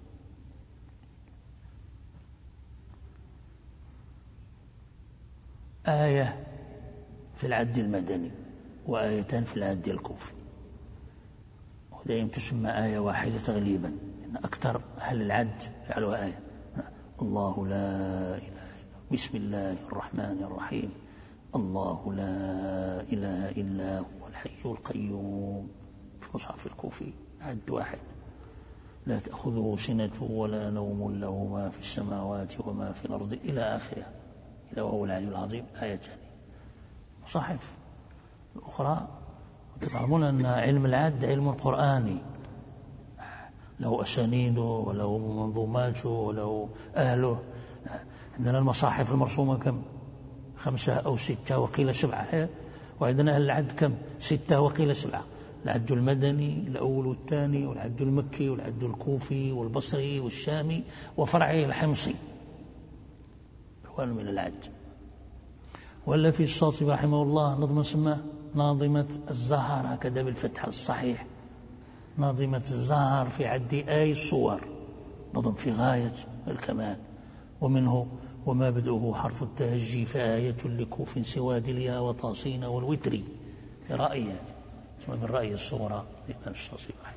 آية في العد المدني وآيتان في العد الكوفي، ودائما تسمى آية واحدة تغليبا، إن أكثر أهل العد جعلوها آية. الله لا إله إلا بسم الله الرحمن الرحيم الله لا إله إلا هو الحي القيوم. في المصحف الكوفي عد واحد، لا تأخذه سنة ولا نوم له ما في السماوات وما في الأرض إلى آخرها، إذا وهو العلي العظيم آية ثانية. مصاحف الأخرى تعلمون أن علم العد علم قرآني، له أسانيده وله منظوماته وله أهله. عندنا المصاحف المرسومة كم؟ 5 أو 6 وقيل 7، وعندنا أهل العد كم؟ 6 وقيل 7. العد المدني الأول والثاني، والعد المكي والعد الكوفي والبصري والشامي وفرعه الحمصي، ألوان من العد. ولا في الشاطبي رحمه الله نظم سماه ناظمة الزهر، هكذا بالفتح الصحيح، ناظمة الزهر في عد آي الصور، نظم في غاية الكمال. ومنه وما بدؤه حرف التهجي فآية لكوف سواد الياء وطاسين والوتري، في رأيه ثم من رأي الصورة لإمام الشاطبي رحمه.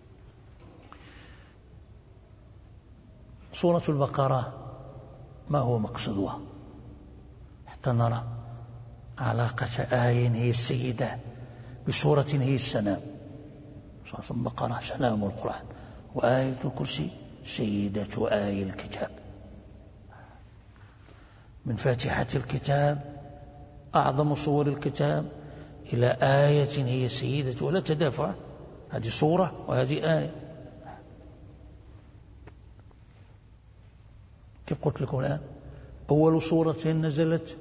سورة البقرة ما هو مقصدها حتى نرى علاقة آية هي السيدة بسورة هي السلام. سورة البقرة سلام القرآن، وآية الكرسي سيدة آي الكتاب. من فاتحة الكتاب أعظم صور الكتاب إلى آية هي سيدة، ولا تدافع، هذه صورة وهذه آية. كيف قلت لكم الآن أول صورة نزلت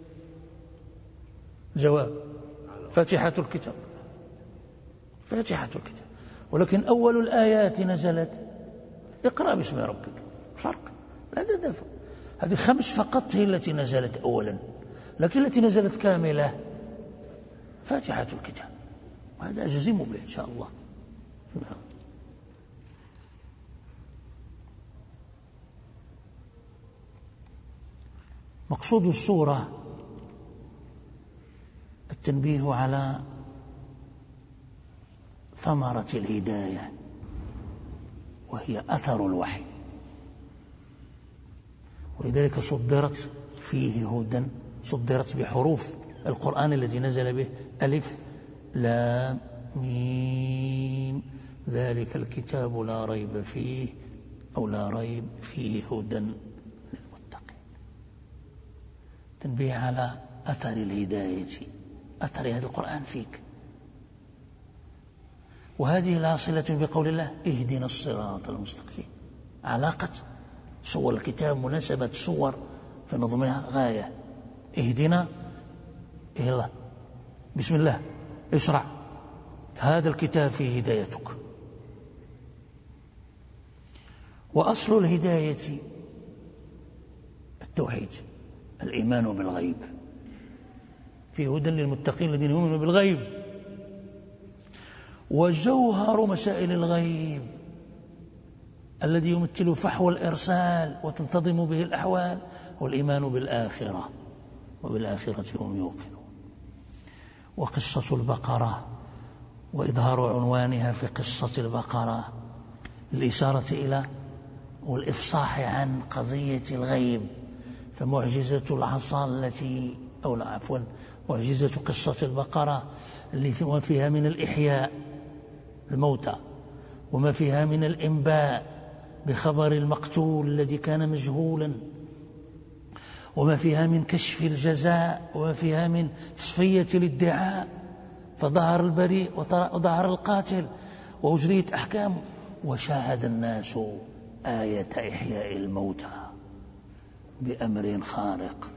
جواب فاتحة الكتاب، فاتحة الكتاب، ولكن أول الآيات نزلت اقرأ باسم ربك، فرق لا تدافع. هذه 5 فقط هي التي نزلت أولا، لكن التي نزلت كاملة فاتحة الكتاب، وهذا أجزم به إن شاء الله. مقصود السورة التنبيه على ثمرة الهداية، وهي أثر الوحي، ولذلك صدرت فيه هدى، صدرت بحروف القرآن الذي نزل به ألف لام ميم ذلك الكتاب لا ريب فيه أو لا ريب فيه هدى للمتقين. تنبيه على أثر الهداية، أثر هذا القرآن فيك. وهذه لا صلة بقول الله اهدنا الصراط المستقيم، علاقة صور الكتاب، مناسبة صور في نظمها غاية. اهدنا إلى الله، بسم الله اشرع، هذا الكتاب فيه هدايتك. وأصل الهداية التوحيد، الإيمان بالغيب، في هدى للمتقين الذين يؤمنون بالغيب. وجوهر مسائل الغيب الذي يمثل فحوى الإرسال وتنتظم به الأحوال، والإيمان بالآخرة، وبالآخرة هم يوقنون. وقصة البقرة وإظهار عنوانها في قصة البقرة للإشارة إلى والإفصاح عن قضية الغيب. فمعجزة العصا التي أو لا عفوا معجزة قصة البقرة اللي فيها من الإحياء الموتى، وما فيها من الإنباء بخبر المقتول الذي كان مجهولا، وما فيها من كشف الجزاء، وما فيها من تصفية الادعاء فظهر البريء وظهر القاتل وأجريت أحكامه. وشاهد الناس آية إحياء الموتى بأمر خارق.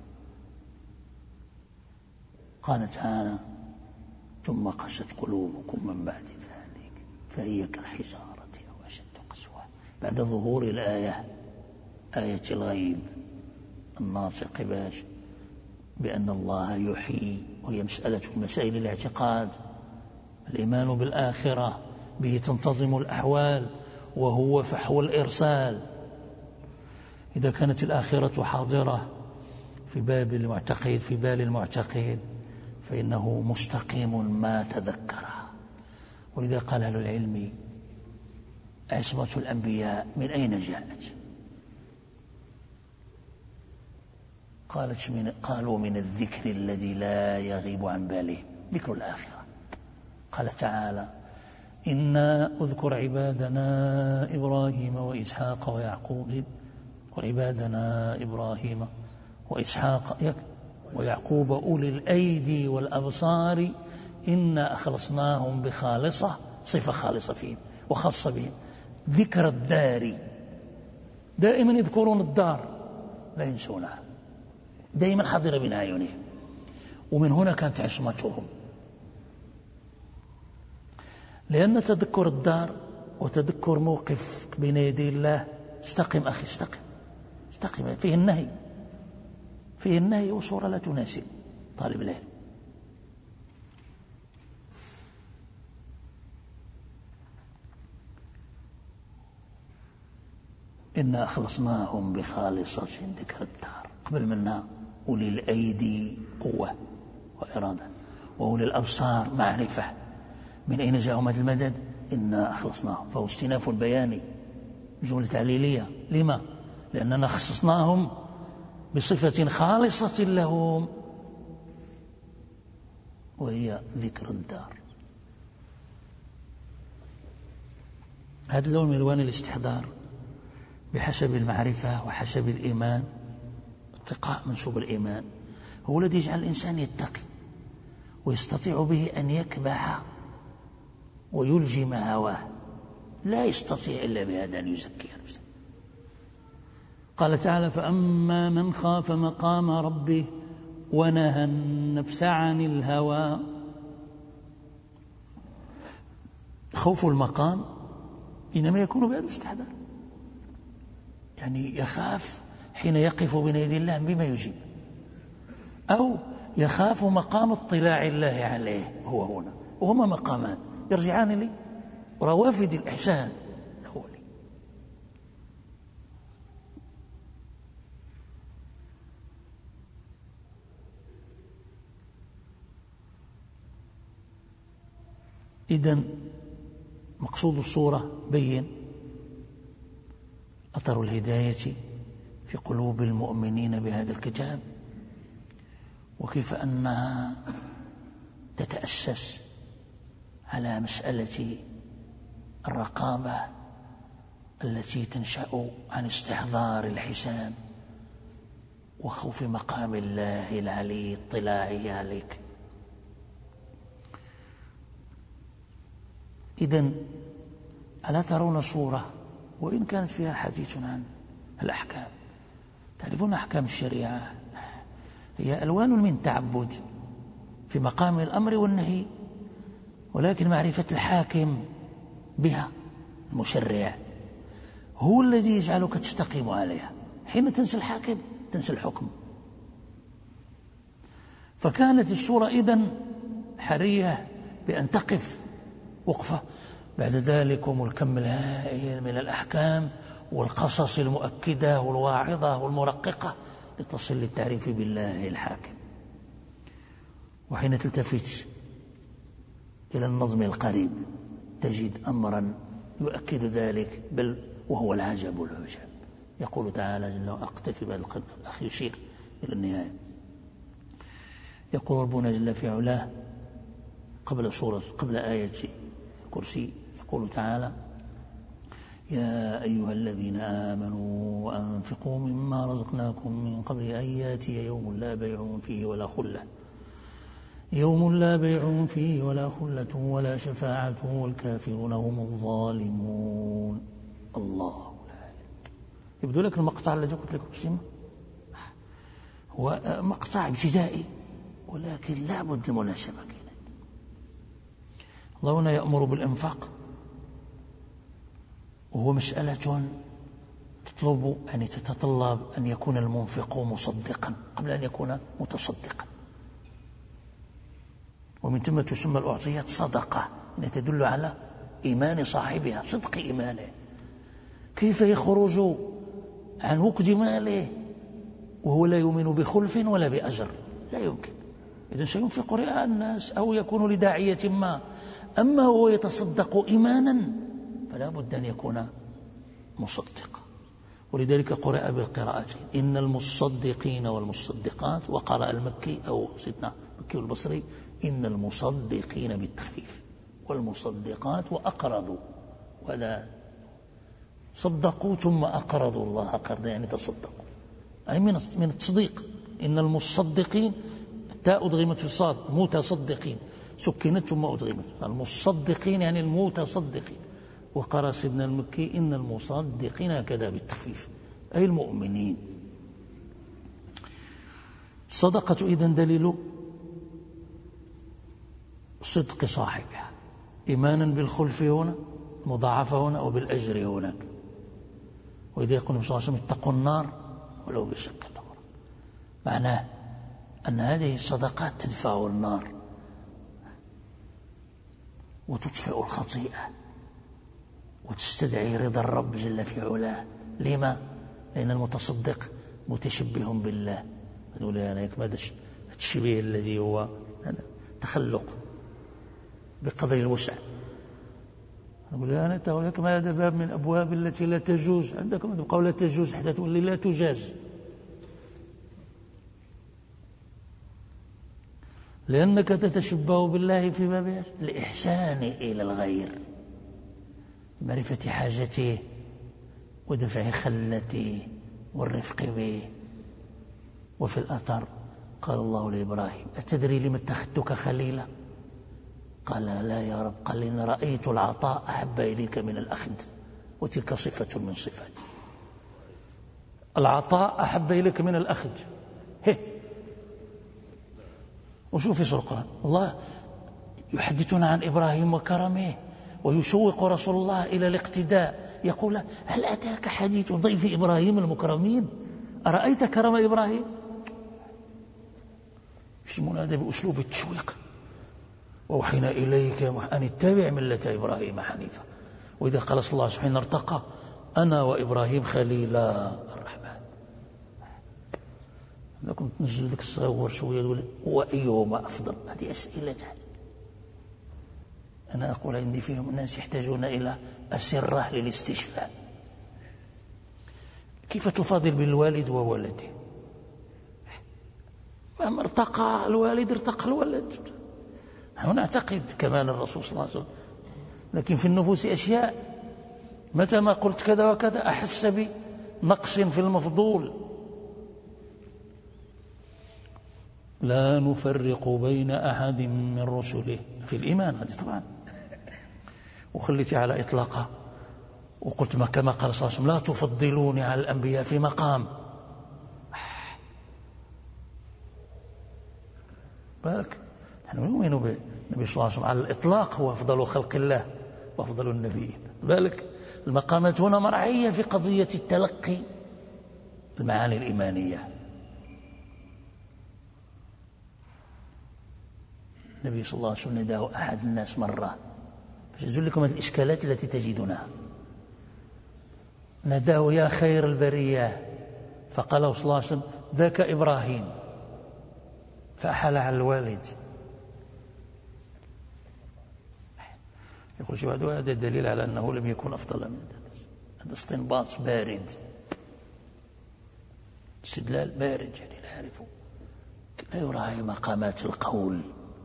قال تعالى ثم قست قلوبكم من بعد ذلك فهي كالحجارة أو أشد قسوة. بعد ظهور الآية، آية الغيب الناطق باش بأن الله يحيي، وهي مسألة من مسائل الاعتقاد، الإيمان بالآخرة، به تنتظم الأحوال، وهو فحوى الإرسال. إذا كانت الآخرة حاضرة في بال المعتقد فإنه مستقيم ما تذكرها. وإذا قال أهل العلم عصمة الأنبياء من أين جاءت؟ قالوا من الذكر الذي لا يغيب عن بالهم، ذكر الآخرة. قال تعالى: إنا أذكر عبادنا إبراهيم وإسحاق ويعقوب، وعبادنا إبراهيم وإسحاق ويعقوب أولي الأيدي والأبصار إنا أخلصناهم بخالصة، صفة خالصة فيهم وخاصة بهم، ذكر الدار، دائما يذكرون الدار لا ينسونها، دائما حاضرة بين أعينهم. ومن هنا كانت عصمتهم، لأن تذكر الدار وتذكر موقف بين يدي الله. استقم أخي، استقم، فيه النهي وصورة لا تناسب طالب العلم. إنا أخلصناهم بخالصة ذكر الدار، قبل منها أولي الأيدي قوة وإرادة، وأولي الأبصار معرفة. من أين جاءهم هذا المدد؟ إنا أخلصناهم، فهو استئناف البياني، جملة تعليلية. لما؟ لأننا خصصناهم بصفة خالصة لهم، وهي ذكر الدار. هذا اللون من ألوان الاستحضار بحسب المعرفة وحسب الإيمان، اتقاء منسوب الإيمان، هو الذي يجعل الإنسان يتقي ويستطيع به أن يكبح ويلجم هواه، لا يستطيع إلا بهذا أن يزكي نفسه. قال تعالى: فأما من خاف مقام ربه ونهى النفس عن الهوى. خوف المقام إنما يكون بهذا الاستحضار، يعني يخاف حين يقف بين يدي الله بما يجيب، أو يخاف مقام اطلاع الله عليه، هو هنا، وهما مقامان يرجعان لروافد الإحسان الأولي. إذن مقصود الصورة بين أثر الهداية في قلوب المؤمنين بهذا الكتاب، وكيف أنها تتأسس على مسألة الرقابة التي تنشأ عن استحضار الحساب وخوف مقام الله العلي اطلاعه عليك. إذن ألا ترون صورة وإن كانت فيها حديث عن الأحكام؟ تعرفون أحكام الشريعة هي ألوان من تعبد في مقام الأمر والنهي، ولكن معرفة الحاكم بها المشرع هو الذي يجعلك تستقيم عليها. حين تنسى الحاكم تنسى الحكم. فكانت الصورة إذن حرية بأن تقف وقفة بعد ذلك الكم الهائل من الأحكام والقصص المؤكدة والواعظة والمرققة لتصل للتعريف بالله الحاكم. وحين تلتفت إلى النظم القريب تجد أمرا يؤكد ذلك، بل وهو العجب العجاب. يقول تعالى جل وعلا: أقتفي بهذا القدر، الأخ يشير إلى النهاية. يقول ربنا جل في علاه قبل آية كرسي، يقول تعالى: يا أيها الذين آمنوا أنفقوا مما رزقناكم من قبل أن يأتي يوم لا بيع فيه ولا خلة، يوم لا بيع فيه ولا خلة ولا شفاعة والكافرون هم الظالمون. الله لا يبدو لك المقطع الذي قلت لكم اسمه هو مقطع ابتدائي، ولكن لا بد مناسبة. الله هنا يأمر بالإنفاق، وهو مسألة تتطلب أن يكون المنفق مصدقا قبل أن يكون متصدقا. ومن ثم تسمى الأعطيات صدقة، تدل على إيمان صاحبها، صدق إيمانه. كيف يخرج عن وقت ماله وهو لا يؤمن بخلف ولا بأجر؟ لا يمكن. إذن سينفق رئاء الناس أو يكون لداعية ما، أما هو يتصدق إيمانا فلا بد أن يكون مصدقا. ولذلك قرأ بالقراءتين: إن المصدقين والمصدقات. وقرأ المكي أو سيدنا مكي والبصري: إن المصدقين بالتخفيف والمصدقات وأقرضوا. ولا صدقوا ثم أقرضوا الله قرضا، تصدقوا، أي من التصديق. إن المصدقين، التاء أدغمت في الصاد، متصدقين، سكنت ثم أدغمت. المصدقين المتصدقين. وقرأ سيدنا المكي: إن المصدقين هكذا بالتخفيف، أي المؤمنين. صدقة إذن دليل صدق صاحبها، إيمانا بالخلف هنا مضاعفة هنا وبالأجر هناك. وإذا يقول النبي صلى الله عليه وسلم: اتقوا النار ولو بشق تمرة، معناه أن هذه الصدقات تدفع النار وتطفئ الخطيئة وتستدعي رضا الرب جل في علاه. لما؟ لأن المتصدق متشبه بالله. يقول أنا يكمل التشبيه الذي هو تخلق بقدر الوسع. يقول أنا يكمل هذا باب من أبواب التي لا تجوز. عندكم تبقى لا تجوز حتى تقول لي لا تجاز، لأنك تتشبه بالله في باب الإحسان إلى الغير، معرفة حاجته ودفع خلته والرفق به. وفي الأثر قال الله لإبراهيم: أتدري لم اتخذتك خليلا؟ قال: لا يا رب. قال: إن رأيت العطاء أحب إليك من الأخذ، وتلك صفة من صفاتي. العطاء أحب إليك من الأخذ. وشوف في سورة القرآن الله يحدثنا عن إبراهيم وكرمه، ويشوق رسول الله إلى الاقتداء. يقول: هل أتاك حديث ضيف إبراهيم المكرمين؟ أرأيت كرم إبراهيم؟ يسمون هذا بأسلوب التشويق. ووحينا إليك أن اتبع ملة إبراهيم حنيفا. وإذا قال صلى الله عليه وسلم: ارتقى أنا وإبراهيم خليلا الرحمن. إذا كنت نزل لك الصور شوية تقول وأيهما أفضل؟ هذه أسئلة. أنا أقول عندي فيهم الناس يحتاجون إلى أسرة للاستشفاء. كيف تفاضل بالوالد وولده؟ ما ارتقى الوالد ارتقى الولد. نحن نعتقد كمال الرسول صلى الله عليه وسلم، لكن في النفوس أشياء متى ما قلت كذا وكذا أحس بنقص في المفضول. لا نفرق بين أحد من رسله في الإيمان، هذه طبعا. وخليت على إطلاقها وقلت ما كما قال صلى الله عليه وسلم: لا تفضلوني على الأنبياء في مقام. بالك نحن نؤمن بالنبي صلى الله عليه وسلم على الإطلاق هو أفضل خلق الله وأفضل النبيين. بالك المقامات هنا مرعية في قضية التلقي المعاني الإيمانية. النبي صلى الله عليه وسلم نداه أحد الناس مرة، أجل لكم الإشكالات التي تجدونها. نداه: يا خير البرية. فقال صلى الله عليه وسلم: ذاك إبراهيم. فأحال على الوالد. يقول شو هذا دليل على أنه لم يكن أفضل من هذا استنباط بارد، استدلال بارد، لا يعرف، لا يراعي مقامات القول.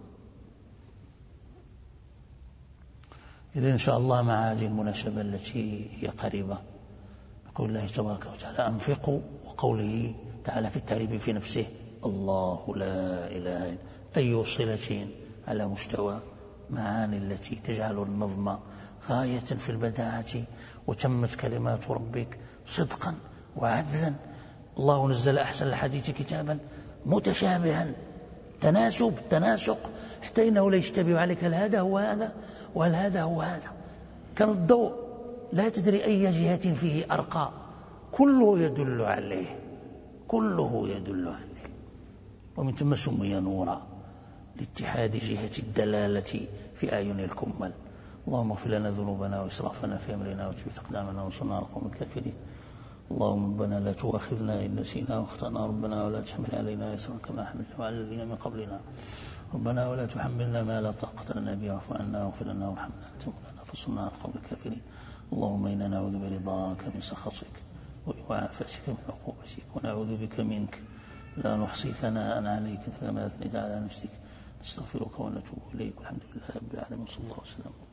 إذن إن شاء الله مع هذه المناسبة التي هي قريبة يقول الله تبارك وتعالى: أنفقوا، وقوله تعالى في التعريف في نفسه: الله لا إله إلا. أي صلة على مستوى معاني التي تجعل النظم غاية في البداعة، وتمت كلمات ربك صدقا وعدلا. الله نزل أحسن الحديث كتابا متشابها، تناسب تناسق، حتى إنه لا يشتبه عليك هل هذا هو هذا وهل هذا هو هذا. كان الضوء لا تدري أي جهة فيه أرقى كله يدل عليه، كله يدل عليه. ومن ثم سمي نورا لاتحاد جهة الدلالة في أعين الكمل. اللهم اغفر لنا ذنوبنا وإسرافنا في أمرنا وثبت أقدامنا وانصرنا على القوم الكافرين. اللهم ربنا لا تؤاخذنا إن نسينا واخطأنا، ربنا ولا تحمل علينا إصرا كما حملته على الذين من قبلنا، ربنا ولا تحملنا ما لا طاقة لنا به، واعف عنا واغفر لنا وارحمنا أنت مولانا فانصرنا على القوم الكافرين. اللهم إنا نعوذ برضاك من سخطك وبمعافاتك من عقوبتك، ونعوذ بك منك لا نحصي ثناء عليك كما أثنيت على نفسك، نستغفرك ونتوب إليك. الحمد لله رب العالمين، صلى الله عليه وسلم.